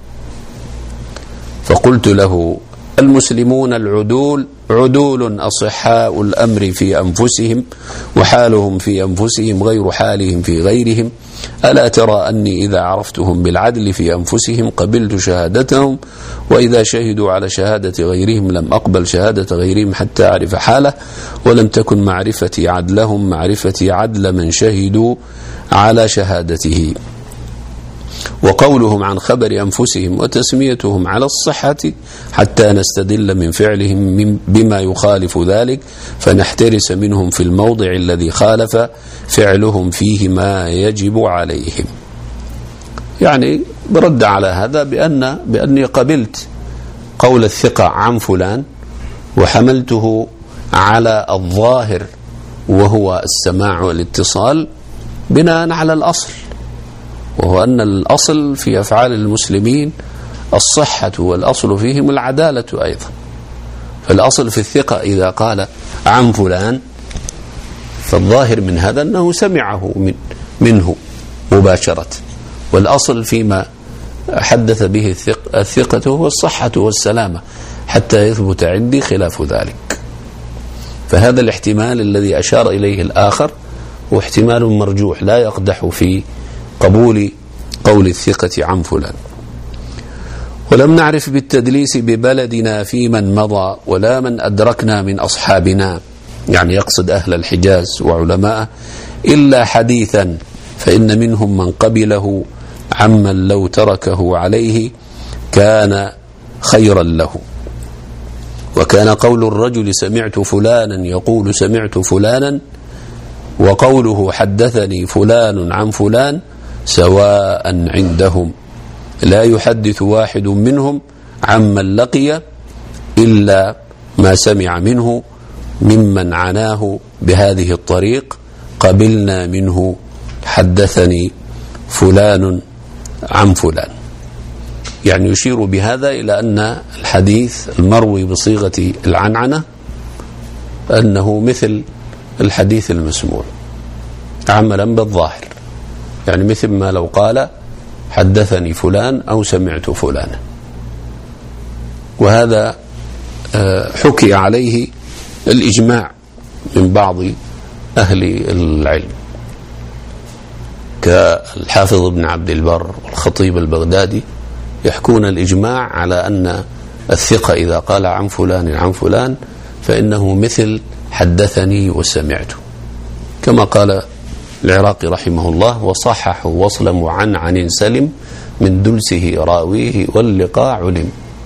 S1: فقلت له: المسلمون العدول عدول أصحاء الأمر في أنفسهم، وحالهم في أنفسهم غير حالهم في غيرهم. ألا ترى أني إذا عرفتهم بالعدل في أنفسهم قبلت شهادتهم، وإذا شهدوا على شهادة غيرهم لم أقبل شهادة غيرهم حتى أعرف حاله، ولم تكن معرفتي عدلهم معرفتي عدل من شهدوا على شهادته. وقولهم عن خبر أنفسهم وتسميتهم على الصحة حتى نستدل من فعلهم بما يخالف ذلك، فنحترس منهم في الموضع الذي خالف فعلهم فيه ما يجب عليهم. يعني برد على هذا بأن بأني قبلت قول الثقة عن فلان وحملته على الظاهر وهو السماع والاتصال بناء على الأصل، وهو أن الأصل في أفعال المسلمين الصحة، والأصل فيهم العدالة أيضا. فالأصل في الثقة إذا قال عن فلان فالظاهر من هذا أنه سمعه من منه مباشرة، والأصل فيما حدث به الثقة, الثقة هو الصحة والسلامة حتى يثبت عندي خلاف ذلك. فهذا الاحتمال الذي أشار إليه الآخر هو احتمال مرجوح لا يقدح في قبول قول الثقة عن فلان. ولم نعرف بالتدليس ببلدنا في من مضى ولا من أدركنا من أصحابنا، يعني يقصد أهل الحجاز وعلماء، إلا حديثا، فإن منهم من قبله عمن لو تركه عليه كان خيرا له. وكان قول الرجل سمعت فلانا يقول سمعت فلانا، وقوله حدثني فلان عن فلان سواء عندهم، لا يحدث واحد منهم عمن لقي إلا ما سمع منه ممن عناه بهذه الطريق، قبلنا منه حدثني فلان عن فلان. يعني يشير بهذا إلى أن الحديث المروي بصيغة العنعنة أنه مثل الحديث المسموع عملا بالظاهر، يعني مثل ما لو قال حدثني فلان أو سمعت فلانا. وهذا حكي عليه الإجماع من بعض أهل العلم كالحافظ ابن عبد البر والخطيب البغدادي، يحكون الإجماع على أن الثقة إذا قال عن فلان عن فلان فإنه مثل حدثني وسمعت، كما قال العراقي رحمه الله: وصححوا وصلا عن عن سلم من دلسه راويه واللقاء علم.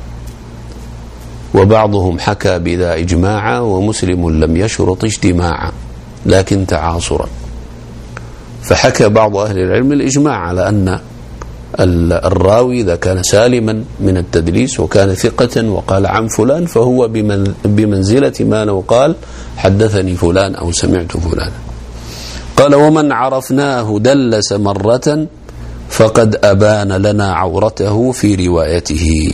S1: وبعضهم حكى بذا إجماعا ومسلم لم يشرط اجتماعا لكن تعاصرا. فحكى بعض أهل العلم الإجماع على أن الراوي إذا كان سالما من التدليس وكان ثقة وقال عن فلان فهو بمنزلة ما لو قال حدثني فلان أو سمعت فلان. قال: ومن عرفناه دلس مرة فقد أبان لنا عورته في روايته.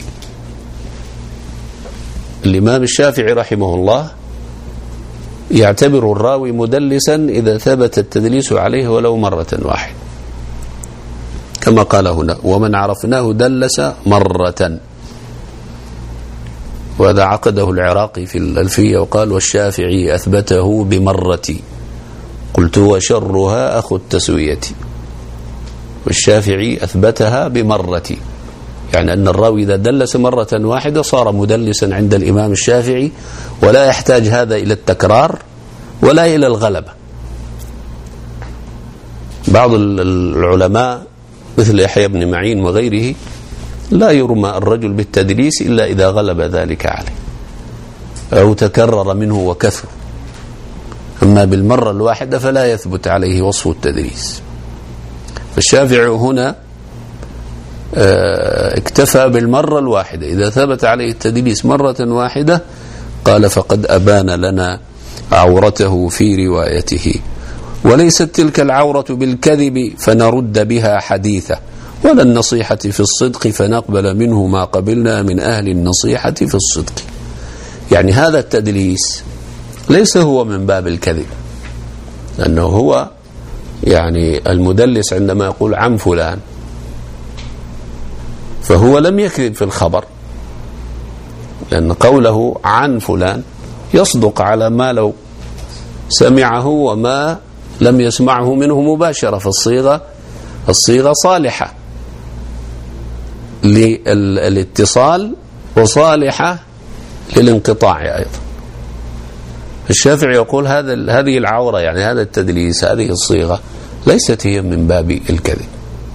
S1: الإمام الشافعي رحمه الله يعتبر الراوي مدلسا إذا ثبت التدليس عليه ولو مرة واحدة، كما قال هنا: ومن عرفناه دلس مرة. وهذا عقده العراقي في الألفية وقال: والشافعي أثبته بمرة قلت وشرها أخو التسوية. والشافعي أثبتها بمرة، يعني أن الراوي إذا دلس مرة واحدة صار مدلسا عند الإمام الشافعي، ولا يحتاج هذا إلى التكرار ولا إلى الغلبة. بعض العلماء مثل يحيى بن معين وغيره لا يرمى الرجل بالتدليس إلا إذا غلب ذلك عليه أو تكرر منه وكثر، أما بالمرة الواحدة فلا يثبت عليه وصف التدليس. فالشافعي هنا اكتفى بالمرة الواحدة، إذا ثبت عليه التدليس مرة واحدة قال: فقد أبان لنا عورته في روايته. وليست تلك العورة بالكذب فنرد بها حديثه، ولا النصيحة في الصدق فنقبل منه ما قبلنا من أهل النصيحة في الصدق. يعني هذا التدليس ليس هو من باب الكذب، لأنه هو يعني المدلس عندما يقول عن فلان فهو لم يكذب في الخبر، لأن قوله عن فلان يصدق على ما لو سمعه وما لم يسمعه منه مباشرة، فالصيغة الصيغة صالحة للاتصال وصالحة للانقطاع أيضا. الشافعي يقول هذا هذه العورة، يعني هذا التدليس، هذه الصيغة ليست هي من باب الكذب،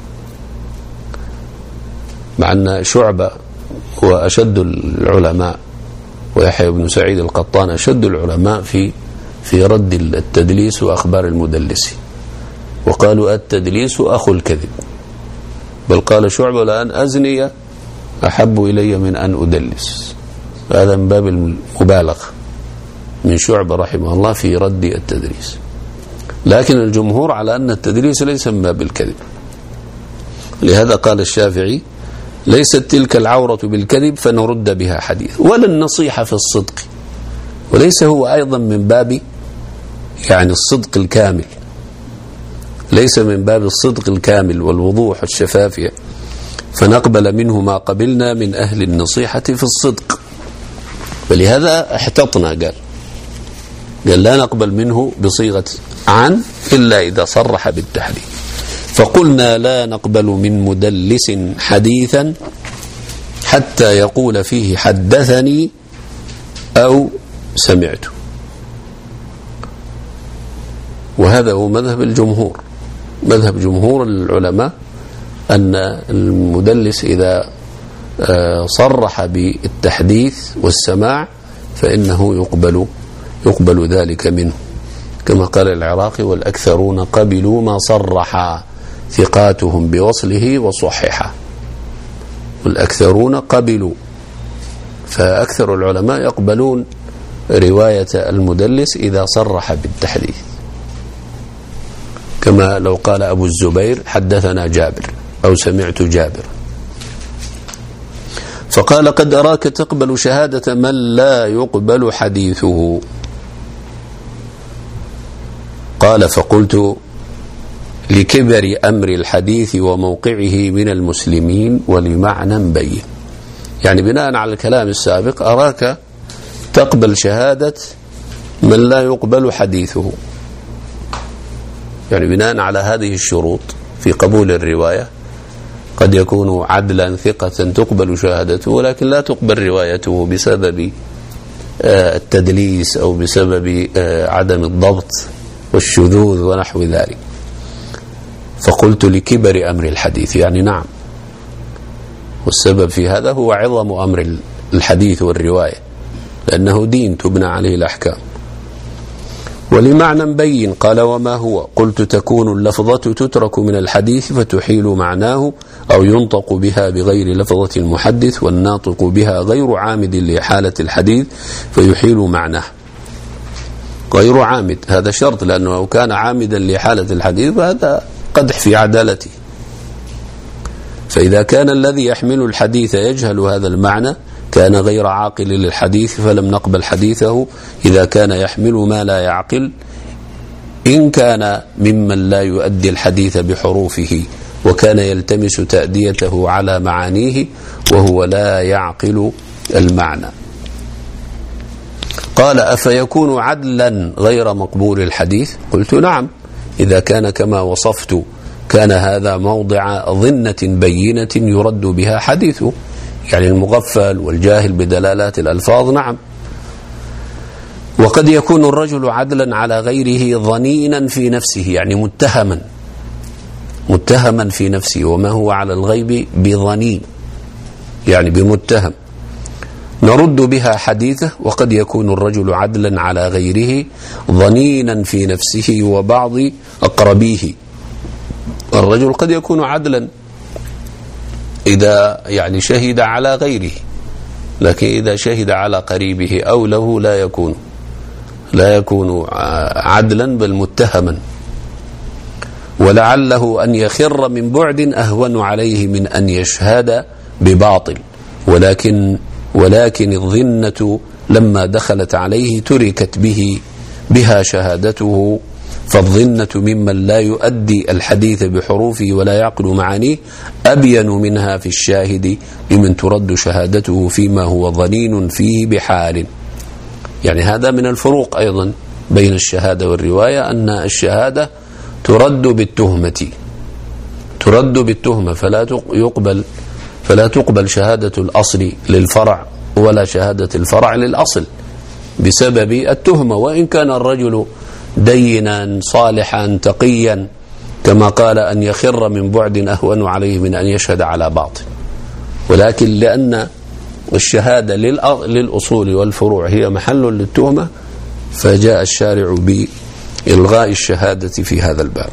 S1: مع أن شعبة هو أشد العلماء ويحيى بن سعيد القطان أشد العلماء في في رد التدليس وأخبار المدلس، وقالوا التدليس أخو الكذب. بل قال شعبة: لأن أزني أحب إلي من أن أدلس. هذا من باب المبالغة من شعبة رحمه الله في رد التدليس. لكن الجمهور على أن التدليس ليس من باب الكذب، لهذا قال الشافعي: ليست تلك العورة بالكذب فنرد بها حديث، ولا النصيحة في الصدق، وليس هو أيضا من باب يعني الصدق الكامل، ليس من باب الصدق الكامل والوضوح والشفافية، فنقبل منه ما قبلنا من أهل النصيحة في الصدق. ولهذا احتطنا، قال قال لا نقبل منه بصيغة عن إلا إذا صرح بالتحديث. فقلنا لا نقبل من مدلس حديثا حتى يقول فيه حدثني أو سمعت. وهذا هو مذهب الجمهور، مذهب جمهور العلماء أن المدلس إذا صرح بالتحديث والسماع فإنه يقبل يقبل ذلك منه، كما قال العراقي: والأكثرون قبلوا ما صرح ثقاتهم بوصله وصححه. والأكثرون قبلوا، فأكثر العلماء يقبلون رواية المدلس إذا صرح بالتحديث، كما لو قال أبو الزبير حدثنا جابر أو سمعت جابر. فقال قد أراك تقبل شهادة من لا يقبل حديثه. قال فقلت لكبر أمر الحديث وموقعه من المسلمين ولمعنى بين، يعني بناء على الكلام السابق أراك تقبل شهادة من لا يقبل حديثه، يعني بناء على هذه الشروط في قبول الرواية، قد يكون عدلا ثقة تقبل شهادته ولكن لا تقبل روايته بسبب التدليس أو بسبب عدم الضبط والشذوذ ونحو ذلك. فقلت لكبر أمر الحديث، يعني نعم، والسبب في هذا هو عظم أمر الحديث والرواية، لأنه دين تبنى عليه الأحكام. ولمعنى بين، قال وما هو؟ قلت تكون اللفظة تترك من الحديث فتحيل معناه، أو ينطق بها بغير لفظة المحدث والناطق بها غير عامد لإحالة الحديث فيحيل معناه. غير عامد هذا شرط، لأنه لو كان عامدا لإحالة الحديث فهذا قدح في عدالته. فإذا كان الذي يحمل الحديث يجهل هذا المعنى كان غير عاقل للحديث فلم نقبل حديثه. إذا كان يحمل ما لا يعقل إن كان ممن لا يؤدي الحديث بحروفه وكان يلتمس تأديته على معانيه وهو لا يعقل المعنى. قال أفيكون عدلا غير مقبول الحديث؟ قلت نعم، إذا كان كما وصفت كان هذا موضع ظنة بينة يرد بها حديثه، يعني المغفل والجاهل بدلالات الألفاظ. نعم. وقد يكون الرجل عدلا على غيره ظنينا في نفسه، يعني متهما متهما في نفسه، وما هو على الغيب بظنين، يعني بمتهم، نرد بها حديثه. وقد يكون الرجل عدلا على غيره ظنينا في نفسه وبعض أقربيه. الرجل قد يكون عدلا إذا يعني شهد على غيره، لكن إذا شهد على قريبه أو له لا يكون لا يكون عدلا بل متهما. ولعله أن يخر من بعد أهون عليه من أن يشهد بباطل، ولكن ولكن الظنة لما دخلت عليه تركت به بها شهادته. فالظنة ممن لا يؤدي الحديث بحروفه ولا يعقل معانيه أبين منها في الشاهد لمن ترد شهادته فيما هو ظنين فيه بحال. يعني هذا من الفروق أيضا بين الشهادة والرواية، أن الشهادة ترد بالتهمة ترد بالتهمة فلا يقبل فلا تقبل شهادة الأصل للفرع ولا شهادة الفرع للأصل بسبب التهمة، وإن كان الرجل دينا صالحا تقيا كما قال أن يخر من بعد أهون عليه من أن يشهد على باطل. ولكن لأن الشهادة للأصول والفروع هي محل للتهمة فجاء الشارع بإلغاء الشهادة في هذا الباب.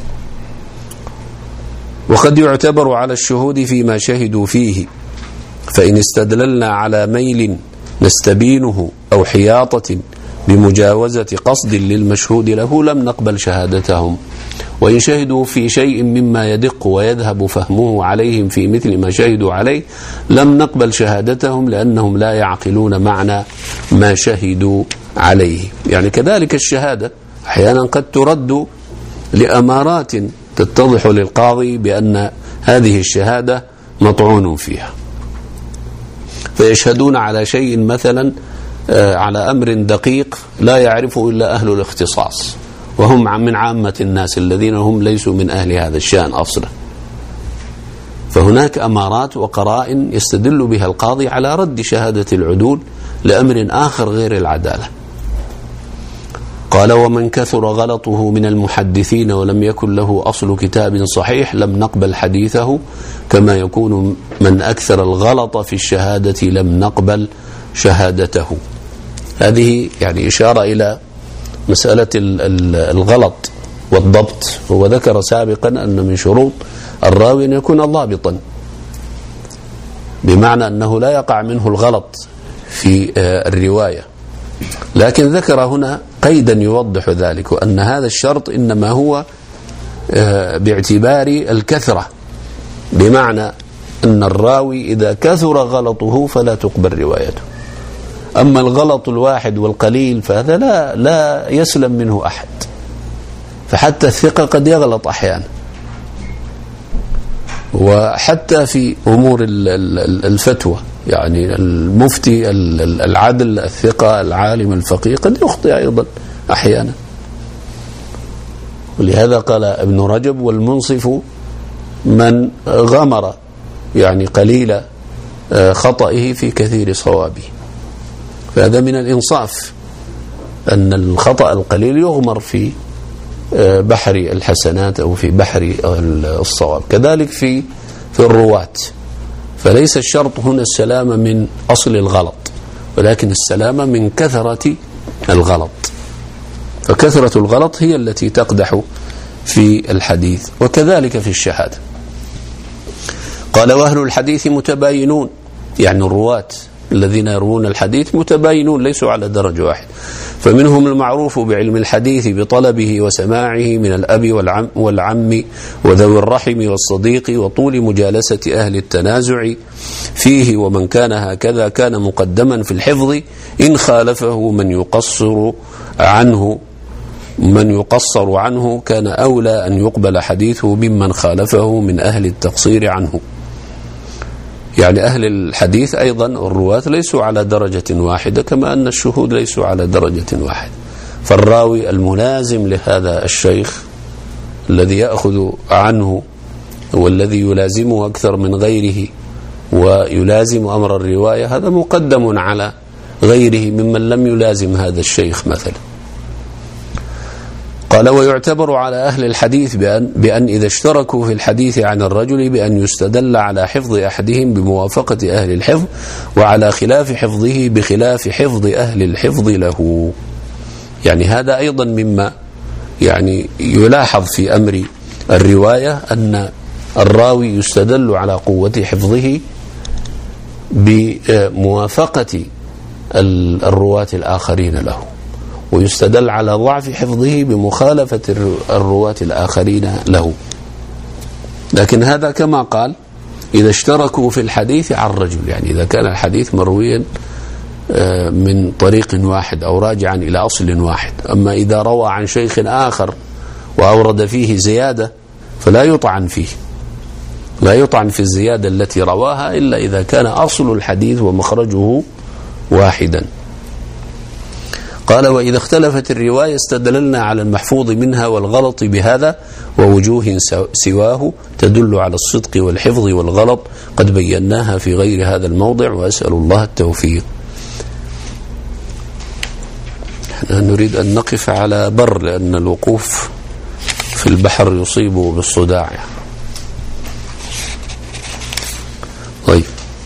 S1: وقد يعتبر على الشهود فيما شهدوا فيه، فإن استدللنا على ميل نستبينه أو حياطة بمجاوزة قصد للمشهود له لم نقبل شهادتهم. وإن شهدوا في شيء مما يدق ويذهب فهمه عليهم في مثل ما شهدوا عليه لم نقبل شهادتهم، لأنهم لا يعقلون معنى ما شهدوا عليه. يعني كذلك الشهادة أحيانا قد ترد لأمارات تتضح للقاضي بأن هذه الشهادة مطعون فيها، فيشهدون على شيء مثلا على أمر دقيق لا يعرفه إلا أهل الاختصاص، وهم من عامة الناس الذين هم ليسوا من أهل هذا الشأن أصلا. فهناك أمارات وقرائن يستدل بها القاضي على رد شهادة العدول لأمر آخر غير العدالة. قال ومن كثر غلطه من المحدثين ولم يكن له أصل كتاب صحيح لم نقبل حديثه، كما يكون من أكثر الغلط في الشهادة لم نقبل شهادته. هذه يعني إشارة إلى مسألة الغلط والضبط. هو ذكر سابقا أن من شروط الراوي أن يكون ضابطا، بمعنى أنه لا يقع منه الغلط في الرواية، لكن ذكر هنا قيدا يوضح ذلك، وأن هذا الشرط إنما هو باعتبار الكثرة، بمعنى أن الراوي إذا كثر غلطه فلا تقبل روايته. أما الغلط الواحد والقليل فهذا لا لا يسلم منه أحد، فحتى الثقة قد يغلط أحيانا. وحتى في أمور الفتوى، يعني المفتي العدل الثقة العالم الفقيه قد يخطئ أيضا أحيانا. ولهذا قال ابن رجب: والمنصف من غمر يعني قليل خطئه في كثير صوابه. فهذا من الإنصاف أن الخطأ القليل يغمر في بحر الحسنات أو في بحر الصواب. كذلك في في الرواة، فليس الشرط هنا السلامة من أصل الغلط، ولكن السلامة من كثرة الغلط. فكثرة الغلط هي التي تقدح في الحديث، وكذلك في الشهادة. قال: وأهل الحديث متباينون، يعني الرواة الذين يروون الحديث متباينون ليسوا على درجة واحد. فمنهم المعروف بعلم الحديث بطلبه وسماعه من الأب والعم, والعم وذوي الرحم والصديق، وطول مجالسة أهل التنازع فيه، ومن كان هكذا كان مقدما في الحفظ، إن خالفه من يقصر عنه من يقصر عنه كان أولى أن يقبل حديثه ممن خالفه من أهل التقصير عنه. يعني أهل الحديث أيضا الرواة ليسوا على درجة واحدة، كما أن الشهود ليسوا على درجة واحدة. فالراوي الملازم لهذا الشيخ الذي يأخذ عنه والذي يلازمه أكثر من غيره ويلازم أمر الرواية، هذا مقدم على غيره ممن لم يلازم هذا الشيخ مثلا. قال: ويعتبر على أهل الحديث بأن, بأن إذا اشتركوا في الحديث عن الرجل بأن يستدل على حفظ أحدهم بموافقة أهل الحفظ، وعلى خلاف حفظه بخلاف حفظ أهل الحفظ له. يعني هذا أيضا مما يعني يلاحظ في أمر الرواية، أن الراوي يستدل على قوة حفظه بموافقة الرواة الآخرين له، ويستدل على ضعف حفظه بمخالفة الرواة الآخرين له. لكن هذا كما قال: إذا اشتركوا في الحديث عن رجل، يعني إذا كان الحديث مرويا من طريق واحد أو راجعا إلى أصل واحد. أما إذا روى عن شيخ آخر وأورد فيه زيادة فلا يطعن فيه، لا يطعن في الزيادة التي رواها إلا إذا كان أصل الحديث ومخرجه واحدا. قال: وإذا اختلفت الرواية استدللنا على المحفوظ منها والغلط بهذا، ووجوه سواه تدل على الصدق والحفظ والغلط قد بيناها في غير هذا الموضع، وأسأل الله التوفيق. احنا نريد أن نقف على بر، لأن الوقوف في البحر يصيب بالصداع. طيب.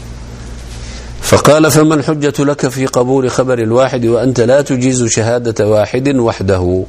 S1: فقال: فما الحجة لك في قبول خبر الواحد وأنت لا تجيز شهادة واحد وحده؟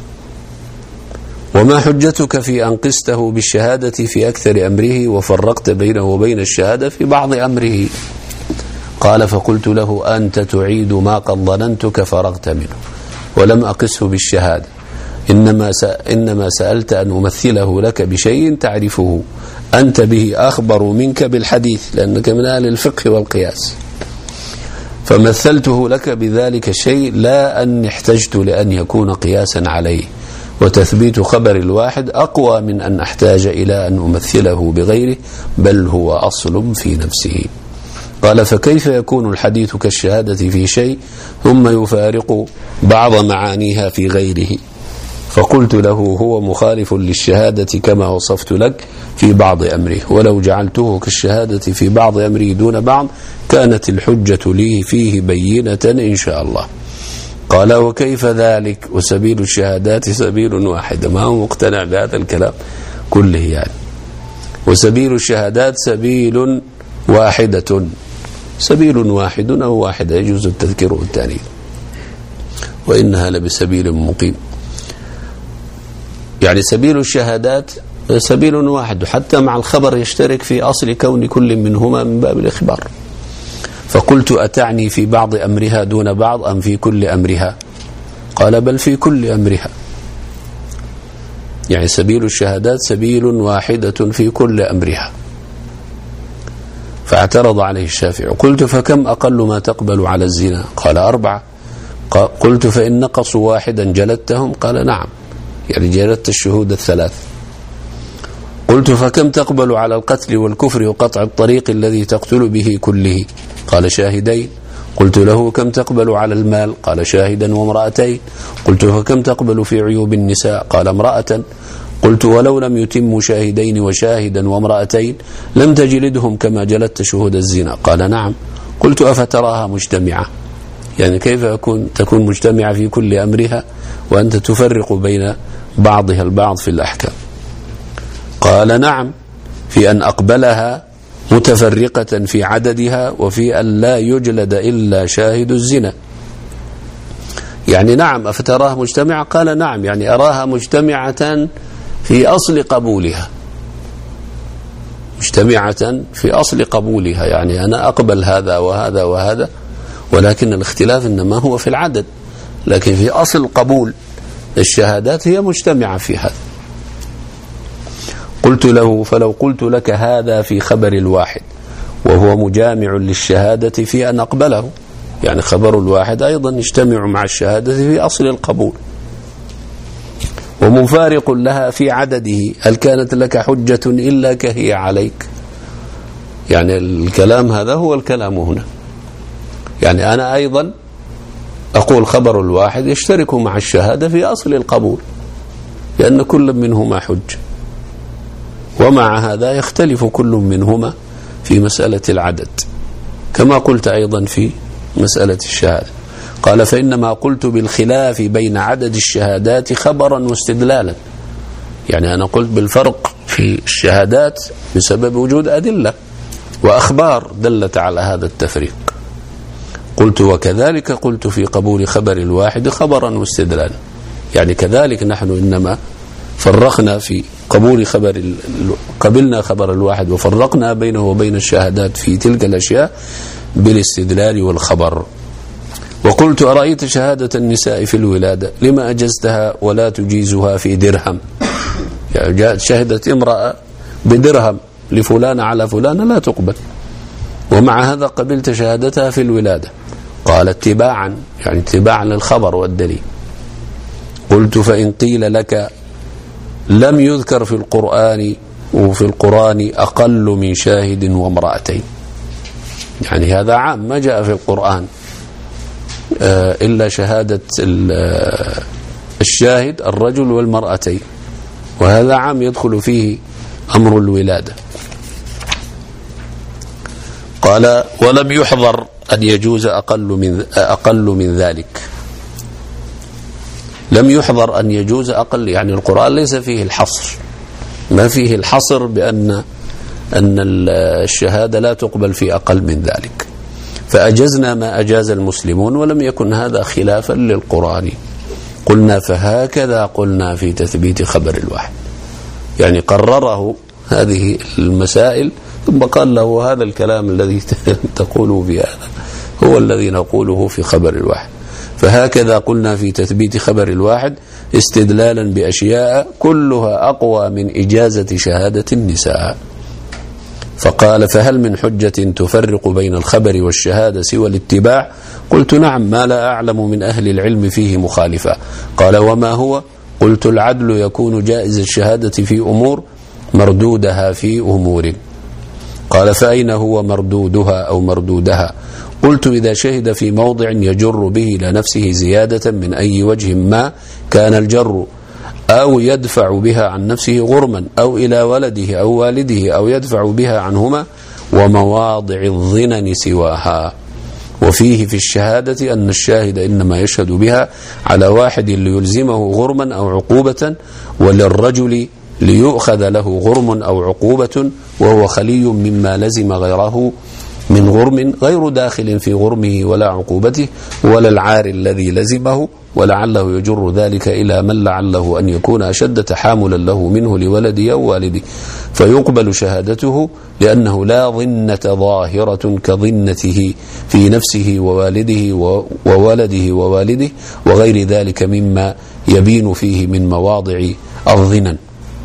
S1: وما حجتك في أن قسته بالشهادة في أكثر أمره وفرقت بينه وبين الشهادة في بعض أمره؟ قال: فقلت له: أنت تعيد ما قد ظننتك فرغت منه، ولم أقسه بالشهادة، إنما إنما سألت أن أمثله لك بشيء تعرفه أنت به أخبر منك بالحديث، لأنك من أهل الفقه والقياس، فمثلته لك بذلك الشيء، لا أن احتجت لأن يكون قياسا عليه، وتثبيت خبر الواحد أقوى من أن أحتاج إلى أن أمثله بغيره، بل هو أصل في نفسه. قال: فكيف يكون الحديث كالشهادة في شيء ثم يفارق بعض معانيها في غيره؟ فقلت له: هو مخالف للشهادة كما وصفت لك في بعض أمره، ولو جعلته كالشهادة في بعض أمره دون بعض كانت الحجة لي فيه بينة إن شاء الله. قال: وكيف ذلك؟ وسبيل الشهادات سبيل واحد. ما هو مقتنع بهذا الكلام كله يعني. وسبيل الشهادات سبيل واحدة، سبيل واحد أو واحدة يجوز التذكير والتأنيث، وإنها لبسبيل مقيم. يعني سبيل الشهادات سبيل واحد، حتى مع الخبر يشترك في أصل كون كل منهما من باب الإخبار. فقلت: أتعني في بعض أمرها دون بعض أم في كل أمرها؟ قال: بل في كل أمرها. يعني سبيل الشهادات سبيل واحدة في كل أمرها. فاعترض عليه الشافعي. قلت فكم أقل ما تقبل على الزنا؟ قال أربعة. قلت فإن نقصوا واحدا جلدتهم؟ قال نعم، يعني جلدت الشهود الثلاث. قلت فكم تقبل على القتل والكفر وقطع الطريق الذي تقتل به كله؟ قال شاهدين. قلت له كم تقبل على المال؟ قال شاهدا وامرأتين. قلت فكم تقبل في عيوب النساء؟ قال امرأة. قلت ولو لم يتموا شاهدين وشاهدا وامرأتين لم تجلدهم كما جلدت شهود الزنا؟ قال نعم. قلت أفتراها مجتمعة؟ يعني كيف أكون تكون مجتمعة في كل أمرها وأنت تفرق بين بعضها البعض في الأحكام؟ قال نعم، في أن أقبلها متفرقة في عددها وفي أن لا يجلد إلا شاهد الزنا. يعني نعم أفتراها مجتمعة؟ قال نعم، يعني أراها مجتمعة في أصل قبولها، مجتمعة في أصل قبولها، يعني أنا أقبل هذا وهذا وهذا، ولكن الاختلاف إنما هو في العدد، لكن في أصل قبول الشهادات هي مجتمعة في هذا. قلت له فلو قلت لك هذا في خبر الواحد وهو مجامع للشهادة في أن أقبله، يعني خبر الواحد أيضا يجتمع مع الشهادة في أصل القبول، ومفارق لها في عدده، هل كانت لك حجة إلا كهي عليك؟ يعني الكلام هذا هو الكلام هنا، يعني أنا أيضا أقول خبر الواحد يشترك مع الشهادة في أصل القبول لأن كل منهما حجة، ومع هذا يختلف كل منهما في مسألة العدد كما قلت أيضا في مسألة الشهادة. قال فإنما قلت بالخلاف بين عدد الشهادات خبرا واستدلالا، يعني أنا قلت بالفرق في الشهادات بسبب وجود أدلة وأخبار دلت على هذا التفريق. قلت وكذلك قلت في قبول خبر الواحد خبرا واستدلالا، يعني كذلك نحن إنما فرقنا في قبول خبر قبلنا خبر الواحد وفرقنا بينه وبين الشهادات في تلك الأشياء بالاستدلال والخبر. وقلت أرأيت شهادة النساء في الولادة لما أجزتها ولا تجيزها في درهم؟ يعني جاءت شهدت امرأة بدرهم لفلان على فلان لا تقبل، ومع هذا قبلت شهادتها في الولادة. قال اتباعا، يعني اتباعا للخبر والدليل. قلت فإن قيل لك لم يذكر في القرآن وفي القرآن أقل من شاهد وامرأتين، يعني هذا عام ما جاء في القرآن إلا شهادة الشاهد الرجل والمرأتين، وهذا عام يدخل فيه أمر الولادة. قال ولم يحضر أن يجوز أقل من أقل من ذلك، لم يحضر أن يجوز أقل، يعني القرآن ليس فيه الحصر، ما فيه الحصر بأن أن الشهادة لا تقبل في أقل من ذلك، فأجزنا ما أجاز المسلمون ولم يكن هذا خلافا للقرآن. قلنا فهكذا قلنا في تثبيت خبر الواحد، يعني قرره هذه المسائل ثم قال له هذا الكلام الذي تقوله في هذا هو الذي نقوله في خبر الواحد. فهكذا قلنا في تثبيت خبر الواحد استدلالا بأشياء كلها أقوى من إجازة شهادة النساء. فقال فهل من حجة تفرق بين الخبر والشهادة سوى الاتباع؟ قلت نعم، ما لا أعلم من أهل العلم فيه مخالفا. قال وما هو؟ قلت العدل يكون جائز الشهادة في أمور مردودها في أمور. قال فأين هو مردودها أو مردودها؟ قلت إذا شهد في موضع يجر به إلى نفسه زيادة من أي وجه ما كان الجر، أو يدفع بها عن نفسه غرما، أو إلى ولده أو والده، أو يدفع بها عنهما، ومواضع الظنن سواها. وفيه في الشهادة أن الشاهد إنما يشهد بها على واحد ليلزمه غرما أو عقوبة، وللرجل ليؤخذ له غرم أو عقوبة، وهو خلي مما لزم غيره من غرم غير داخل في غرمه ولا عقوبته ولا العار الذي لزمه، ولعله يجر ذلك إلى من لعله أن يكون أشد تحاملا له منه لولده أو والده، فيقبل شهادته لأنه لا ظنة ظاهرة كظنته في نفسه ووالده وولده ووالده وغير ذلك مما يبين فيه من مواضع الظنن.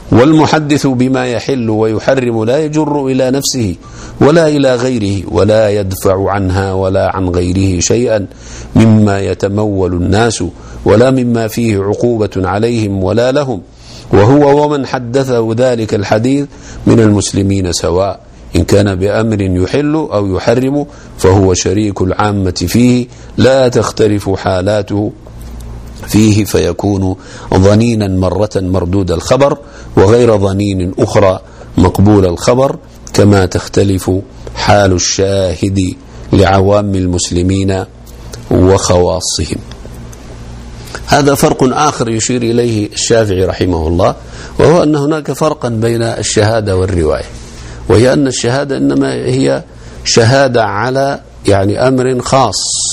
S1: والمحدث بما يحل ويحرم لا يجر إلى نفسه ولا إلى غيره ولا يدفع عنها ولا عن غيره شيئا مما يتمول الناس ولا مما فيه عقوبة عليهم ولا لهم، وهو ومن حدثه ذلك الحديث من المسلمين سواء، إن كان بأمر يحل أو يحرم فهو شريك العامة فيه لا تختلف حالاته فيه، فيكون ظنينا مرة مردود الخبر وغير ظنين أخرى مقبول الخبر، كما تختلف حال الشاهد لعوام المسلمين وخواصهم. هذا فرق آخر يشير إليه الشافعي رحمه الله، وهو أن هناك فرقا بين الشهادة والرواية، وهي أن الشهادة إنما هي شهادة على يعني أمر خاص،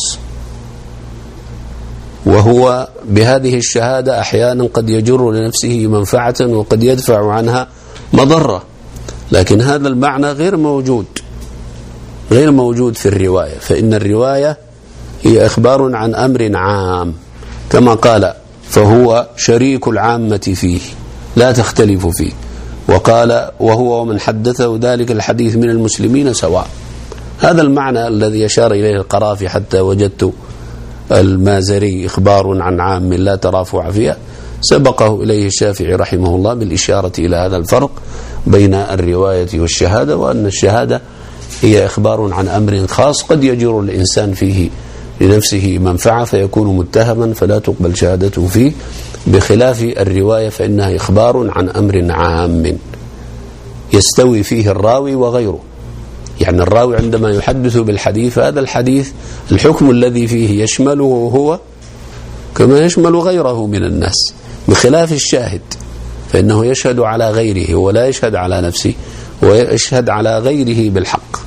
S1: وهو بهذه الشهادة أحيانا قد يجر لنفسه منفعة وقد يدفع عنها مضرة، لكن هذا المعنى غير موجود غير موجود في الرواية، فإن الرواية هي إخبار عن أمر عام كما قال فهو شريك العامة فيه لا تختلف فيه، وقال وهو ومن حدثه ذلك الحديث من المسلمين سواء. هذا المعنى الذي يشار إليه القرافي حتى وجدت المازري إخبار عن عام لا ترافع فيها، سبقه إليه الشافعي رحمه الله بالإشارة إلى هذا الفرق بين الرواية والشهادة، وأن الشهادة هي إخبار عن أمر خاص قد يجر الإنسان فيه لنفسه منفعة فيكون متهما فلا تقبل شهادته فيه، بخلاف الرواية فإنها إخبار عن أمر عام يستوي فيه الراوي وغيره. يعني الراوي عندما يحدث بالحديث هذا الحديث الحكم الذي فيه يشمله هو كما يشمل غيره من الناس، بخلاف الشاهد فإنه يشهد على غيره ولا يشهد على نفسه، ويشهد على غيره بالحق.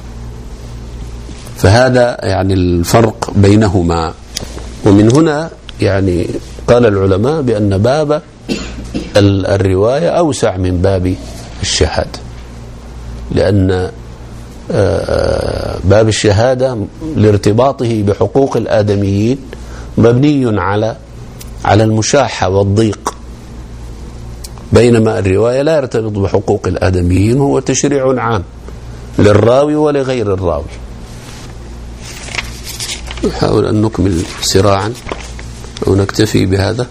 S1: فهذا يعني الفرق بينهما. ومن هنا يعني قال العلماء بأن باب الرواية أوسع من باب الشهادة، لأن باب الشهادة لارتباطه بحقوق الآدميين مبني على على المشاحة والضيق، بينما الرواية لا يرتبط بحقوق الآدميين، هو تشريع عام للراوي ولغير الراوي. نحاول أن نكمل سراعا أو نكتفي بهذا.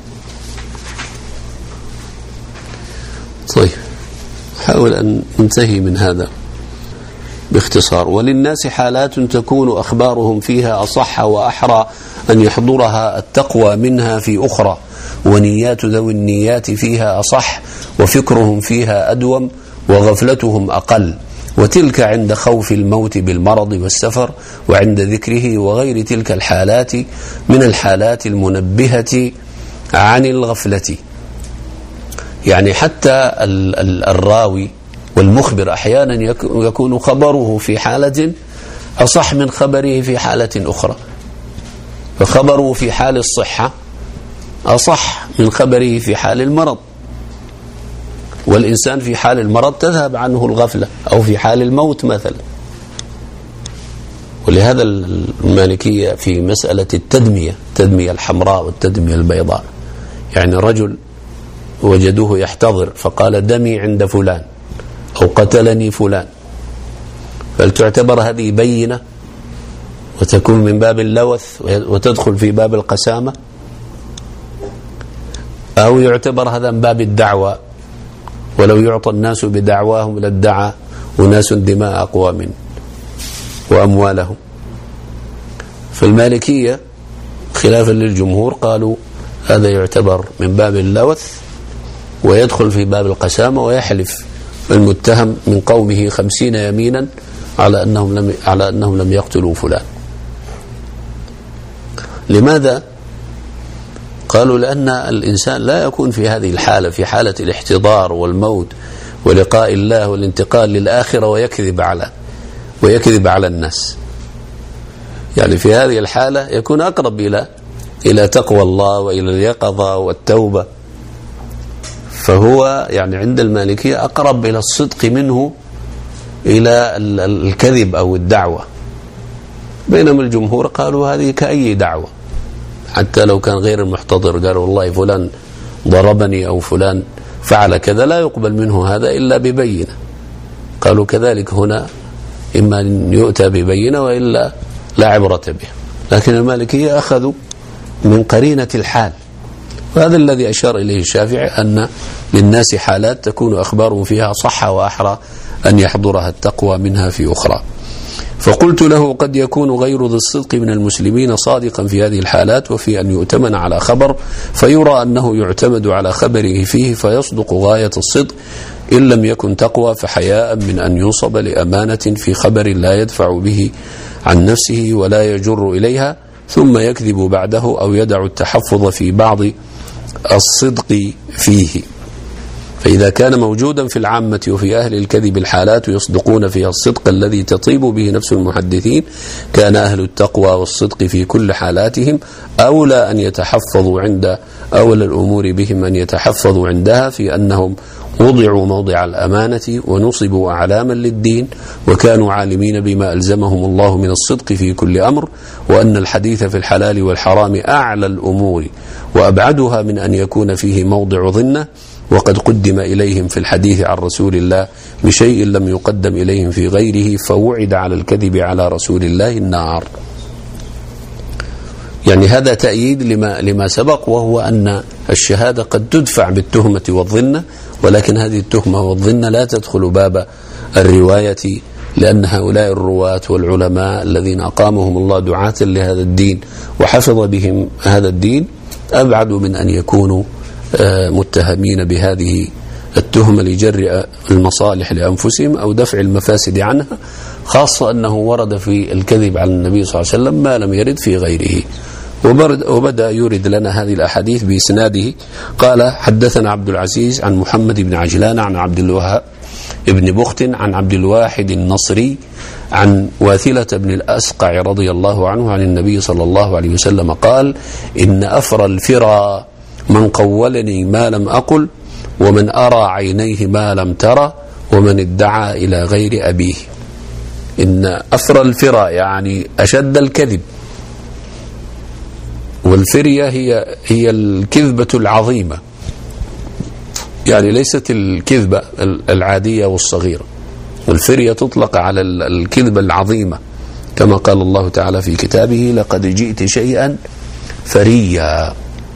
S1: طيب نحاول أن ننتهي من هذا باختصار. وللناس حالات تكون أخبارهم فيها أصح وأحرى أن يحضرها التقوى منها في أخرى، ونيات ذوي النيات فيها أصح، وفكرهم فيها أدوم، وغفلتهم أقل، وتلك عند خوف الموت بالمرض والسفر، وعند ذكره، وغير تلك الحالات من الحالات المنبهة عن الغفلة. يعني حتى الراوي والمخبر أحيانا يكون خبره في حالة أصح من خبره في حالة أخرى، فخبره في حال الصحة أصح من خبره في حال المرض، والإنسان في حال المرض تذهب عنه الغفلة، أو في حال الموت مثلا. ولهذا المالكية في مسألة التدمية، التدمية الحمراء والتدمية البيضاء، يعني رجل وجدوه يحتضر فقال دمي عند فلان أو قتلني فلان، فهل تعتبر هذه بينة وتكون من باب اللوث وتدخل في باب القسامة، أو يعتبر هذا من باب الدعوة، ولو يعطى الناس بدعواهم لادعى أناس دماء أقوام وأموالهم؟ فالمالكية خلافا للجمهور قالوا هذا يعتبر من باب اللوث ويدخل في باب القسامة، ويحلف المتهم من قومه خمسين يمينا على أنهم لم على أنهم لم يقتلوا فلان. لماذا؟ قالوا لأن الإنسان لا يكون في هذه الحالة، في حالة الاحتضار والموت ولقاء الله والانتقال للآخرة ويكذب على ويكذب على الناس. يعني في هذه الحالة يكون أقرب إلى إلى تقوى الله وإلى اليقظة والتوبة، فهو يعني عند المالكية أقرب إلى الصدق منه إلى الكذب أو الدعوة، بينما الجمهور قالوا هذه كأي دعوة، حتى لو كان غير المحتضر، قالوا والله فلان ضربني أو فلان فعل كذا لا يقبل منه هذا إلا ببينة. قالوا كذلك هنا، إما أن يؤتى ببينة وإلا لا عبرة به. لكن المالكية أخذوا من قرينة الحال، وهذا الذي أشار إليه الشافعي، أن للناس حالات تكون أخبارهم فيها صح وأحرى أن يحضرها التقوى منها في أخرى. فقلت له: قد يكون غير ذي الصدق من المسلمين صادقا في هذه الحالات، وفي أن يؤتمن على خبر فيرى أنه يعتمد على خبره فيه فيصدق غاية الصدق، إن لم يكن تقوى فحياء من أن ينصب لأمانة في خبر لا يدفع به عن نفسه ولا يجر إليها، ثم يكذب بعده أو يدع التحفظ في بعض الصدق فيه. فإذا كان موجودا في العامة وفي أهل الكذب الحالات يصدقون فيها الصدق الذي تطيب به نفس المحدثين، كان أهل التقوى والصدق في كل حالاتهم أولى أن يتحفظوا عند أولى الأمور بهم أن يتحفظوا عندها، في أنهم وضعوا موضع الأمانة ونصبوا أعلاما للدين، وكانوا عالمين بما ألزمهم الله من الصدق في كل أمر، وأن الحديث في الحلال والحرام أعلى الأمور وأبعدها من أن يكون فيه موضع ظنة، وقد قدم إليهم في الحديث عن رسول الله بشيء لم يقدم إليهم في غيره، فوعد على الكذب على رسول الله النار. يعني هذا تأييد لما, لما سبق، وهو أن الشهادة قد تدفع بالتهمة والظنة، ولكن هذه التهمة والظنة لا تدخل باب الرواية، لأن هؤلاء الرواة والعلماء الذين أقامهم الله دعاة لهذا الدين وحفظ بهم هذا الدين أبعد من أن يكونوا متهمين بهذه التهمة لجر المصالح لأنفسهم أو دفع المفاسد عنها، خاصة أنه ورد في الكذب على النبي صلى الله عليه وسلم ما لم يرد في غيره. وبدأ يورد لنا هذه الأحاديث بإسناده. قال: حدثنا عبد العزيز عن محمد بن عجلان عن عبد الوهاب ابن بخت عن عبد الواحد النصري عن واثلة بن الأسقع رضي الله عنه عن النبي صلى الله عليه وسلم قال: إن أفر الفرى من قولني ما لم أقل، ومن أرى عينيه ما لم ترى، ومن ادعى إلى غير أبيه. إن أفر الفرى يعني أشد الكذب، والفرية هي هي الكذبة العظيمة، يعني ليست الكذبة العادية والصغيرة، والفرية تطلق على الكذبة العظيمة، كما قال الله تعالى في كتابه: لقد جئت شيئا فريا،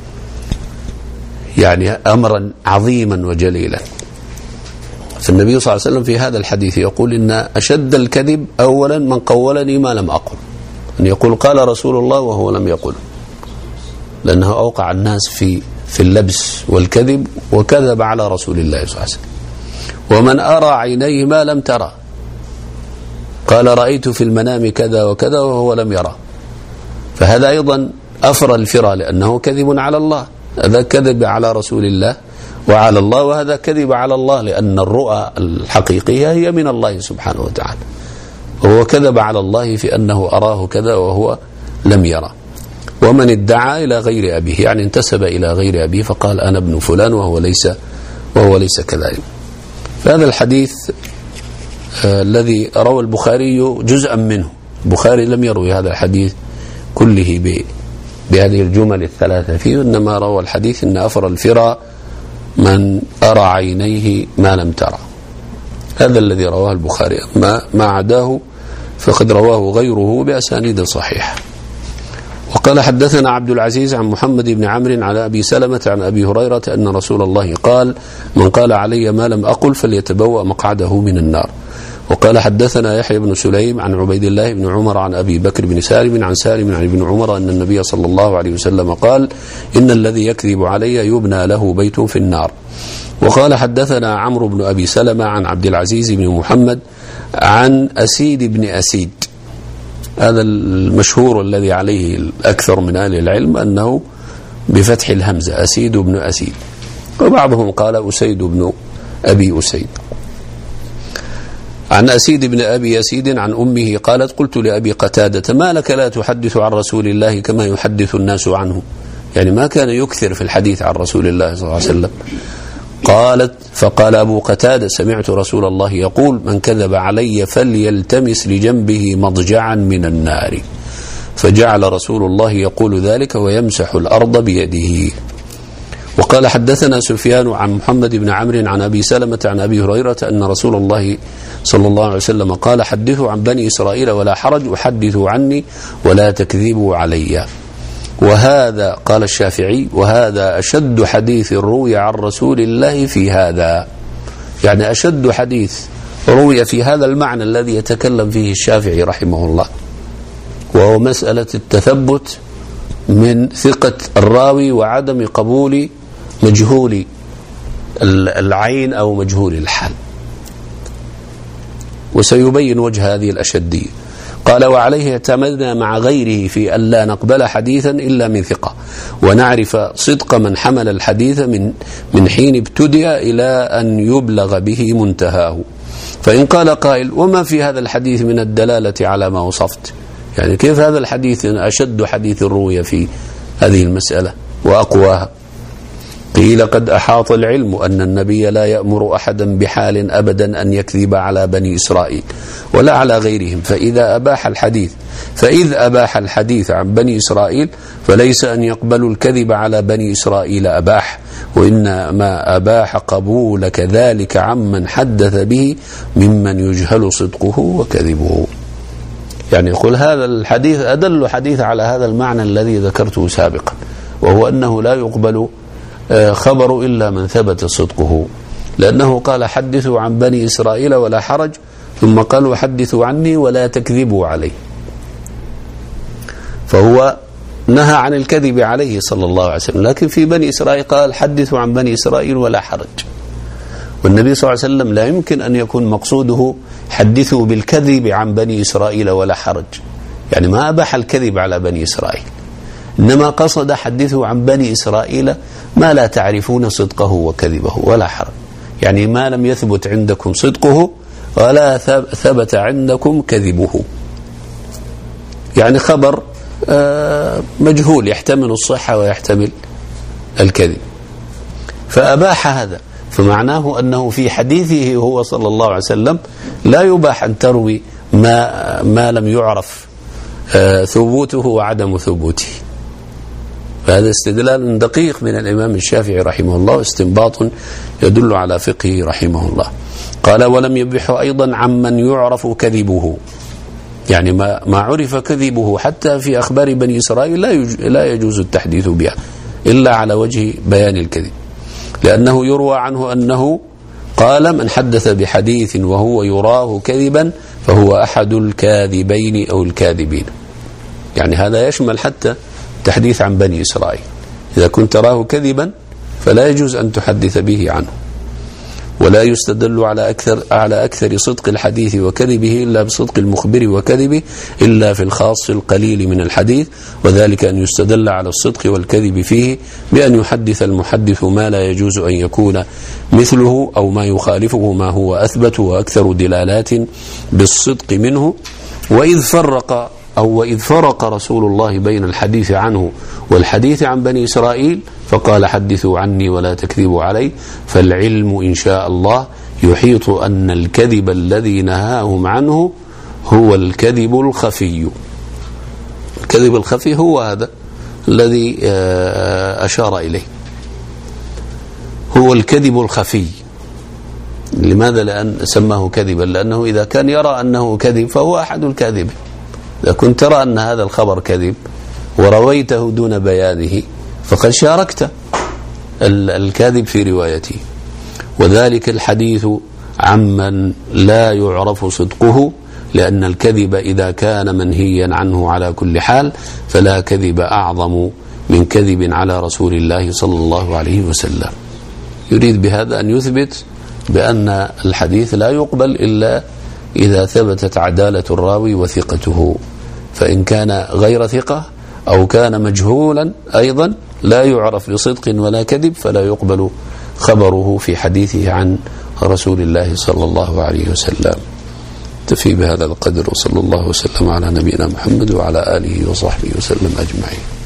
S1: يعني أمرا عظيما وجليلا. فالنبي صلى الله عليه وسلم في هذا الحديث يقول: إن أشد الكذب أولا من قولني ما لم أقل، أن يقول قال رسول الله وهو لم يقل، لأنه أوقع الناس في في اللبس والكذب، وكذب على رسول الله صلى الله عليه وسلم. ومن أرى عينيه ما لم ترى، قال رأيت في المنام كذا وكذا وهو لم يرى، فهذا أيضا أفر الفرى، لأنه كذب على الله، هذا كذب على رسول الله وعلى الله، وهذا كذب على الله، لأن الرؤى الحقيقية هي من الله سبحانه وتعالى، وهو كذب على الله في أنه أراه كذا وهو لم يرى. ومن ادعى إلى غير أبيه، يعني انتسب إلى غير أبيه فقال أنا ابن فلان وهو ليس وهو ليس كذلك. فهذا الحديث آه الذي روى البخاري جزءا منه، البخاري لم يروي هذا الحديث كله ب بهذه الجمل الثلاثة فيه، إنما روى الحديث إن أفر الفرى من أرى عينيه ما لم ترى، هذا الذي رواه البخاري. ما, ما عداه فقد رواه غيره بأسانيد صحيحة. وقال: حدثنا عبد العزيز عن محمد بن عمرو عن أبي سلمة عن أبي هريرة أن رسول الله قال: من قال علي ما لم أقل فليتبوأ مقعده من النار. وقال: حدثنا يحيى بن سليم عن عبيد الله بن عمر عن أبي بكر بن سالم عن سالم عن ابن عمر أن النبي صلى الله عليه وسلم قال: إن الذي يكذب علي يبنى له بيت في النار. وقال: حدثنا عمرو بن أبي سلمة عن عبد العزيز بن محمد عن أسيد بن أسيد، هذا المشهور الذي عليه الأكثر من أهل العلم أنه بفتح الهمزة أسيد بن أسيد، وبعضهم قال أسيد بن أبي أسيد. عن أسيد بن أبي أسيد عن أمه قالت: قلت لأبي قتادة ما لك لا تحدث عن رسول الله كما يحدث الناس عنه، يعني ما كان يكثر في الحديث عن رسول الله صلى الله عليه وسلم. قالت: فقال أبو قتادة: سمعت رسول الله يقول: من كذب علي فليلتمس لجنبه مضجعا من النار. فجعل رسول الله يقول ذلك ويمسح الأرض بيده. وقال حدثنا سفيان عن محمد بن عمرو عن أبي سلمة عن أبي هريرة أن رسول الله صلى الله عليه وسلم قال حدثوا عن بني إسرائيل ولا حرج وحدثوا عني ولا تكذبوا علي. وهذا قال الشافعي وهذا أشد حديث روي عن رسول الله في هذا، يعني أشد حديث روي في هذا المعنى الذي يتكلم فيه الشافعي رحمه الله، وهو مسألة التثبت من ثقة الراوي وعدم قبول مجهول العين أو مجهول الحال. وسيبين وجه هذه الأشدية. قال وعليه اعتمدنا مع غيره في أن لا نقبل حديثا إلا من ثقة ونعرف صدق من حمل الحديث من من حين ابتدأ إلى أن يبلغ به منتهاه. فإن قال قائل وما في هذا الحديث من الدلالة على ما وصفت، يعني كيف هذا الحديث أشد حديث روي في هذه المسألة وأقواها؟ قيل قد أحاط العلم أن النبي لا يأمر أحدا بحال أبدا أن يكذب على بني إسرائيل ولا على غيرهم، فإذا أباح الحديث فإذ أباح الحديث عن بني إسرائيل فليس أن يقبلوا الكذب على بني إسرائيل أباح، وإنما أباح قبول كذلك عمن حدث به ممن يجهل صدقه وكذبه. يعني يقول هذا الحديث أدل حديث على هذا المعنى الذي ذكرته سابقا، وهو أنه لا يقبل خبر إلا من ثبت صدقه، لأنه قال حدثوا عن بني إسرائيل ولا حرج، ثم قالوا حدثوا عني ولا تكذبوا عليه، فهو نهى عن الكذب عليه صلى الله عليه وسلم. لكن في بني إسرائيل قال حدثوا عن بني إسرائيل ولا حرج، والنبي صلى الله عليه وسلم لا يمكن أن يكون مقصوده حدثوا بالكذب عن بني إسرائيل ولا حرج، يعني ما أباح الكذب على بني إسرائيل، إنما قصد حدثوا عن بني إسرائيل ما لا تعرفون صدقه وكذبه ولا حرج، يعني ما لم يثبت عندكم صدقه ولا ثبت عندكم كذبه، يعني خبر مجهول يحتمل الصحة ويحتمل الكذب، فأباح هذا. فمعناه أنه في حديثه هو صلى الله عليه وسلم لا يباح أن تروي ما, ما لم يعرف ثبوته وعدم ثبوته. فهذا استدلال دقيق من الإمام الشافعي رحمه الله، استنباط يدل على فقهه رحمه الله. قال ولم يبح أيضا عمن يعرف كذبه، يعني ما, ما عرف كذبه حتى في أخبار بني إسرائيل لا, لا يجوز التحديث بها إلا على وجه بيان الكذب، لأنه يروى عنه أنه قال من حدث بحديث وهو يراه كذبا فهو أحد الكاذبين أو الكاذبين، يعني هذا يشمل حتى تحديث عن بني إسرائيل، إذا كنت تراه كذبا فلا يجوز أن تحدث به عنه. ولا يستدل على أكثر, على أكثر صدق الحديث وكذبه إلا بصدق المخبر وكذبه إلا في الخاص القليل من الحديث، وذلك أن يستدل على الصدق والكذب فيه بأن يحدث المحدث ما لا يجوز أن يكون مثله أو ما يخالفه ما هو أثبت وأكثر دلالات بالصدق منه. وإذ فرق أو وإذ فرق رسول الله بين الحديث عنه والحديث عن بني إسرائيل فقال حدثوا عني ولا تكذبوا علي، فالعلم إن شاء الله يحيط أن الكذب الذي نهاهم عنه هو الكذب الخفي. الكذب الخفي هو هذا الذي أشار إليه، هو الكذب الخفي. لماذا؟ لأن سماه كذبا، لأنه إذا كان يرى أنه كذب فهو أحد الكاذبين. إذا كنت ترى أن هذا الخبر كذب ورويته دون بيانه فقد شاركت الكاذب في روايته. وذلك الحديث عمن لا يعرف صدقه، لأن الكذب إذا كان منهيا عنه على كل حال فلا كذب أعظم من كذب على رسول الله صلى الله عليه وسلم. يريد بهذا أن يثبت بأن الحديث لا يقبل إلا إذا ثبتت عدالة الراوي وثقته، فإن كان غير ثقة أو كان مجهولا أيضا لا يعرف بصدق ولا كذب فلا يقبل خبره في حديثه عن رسول الله صلى الله عليه وسلم. تفي بهذا القدر، وصلى الله وسلم على نبينا محمد وعلى آله وصحبه وسلم أجمعين.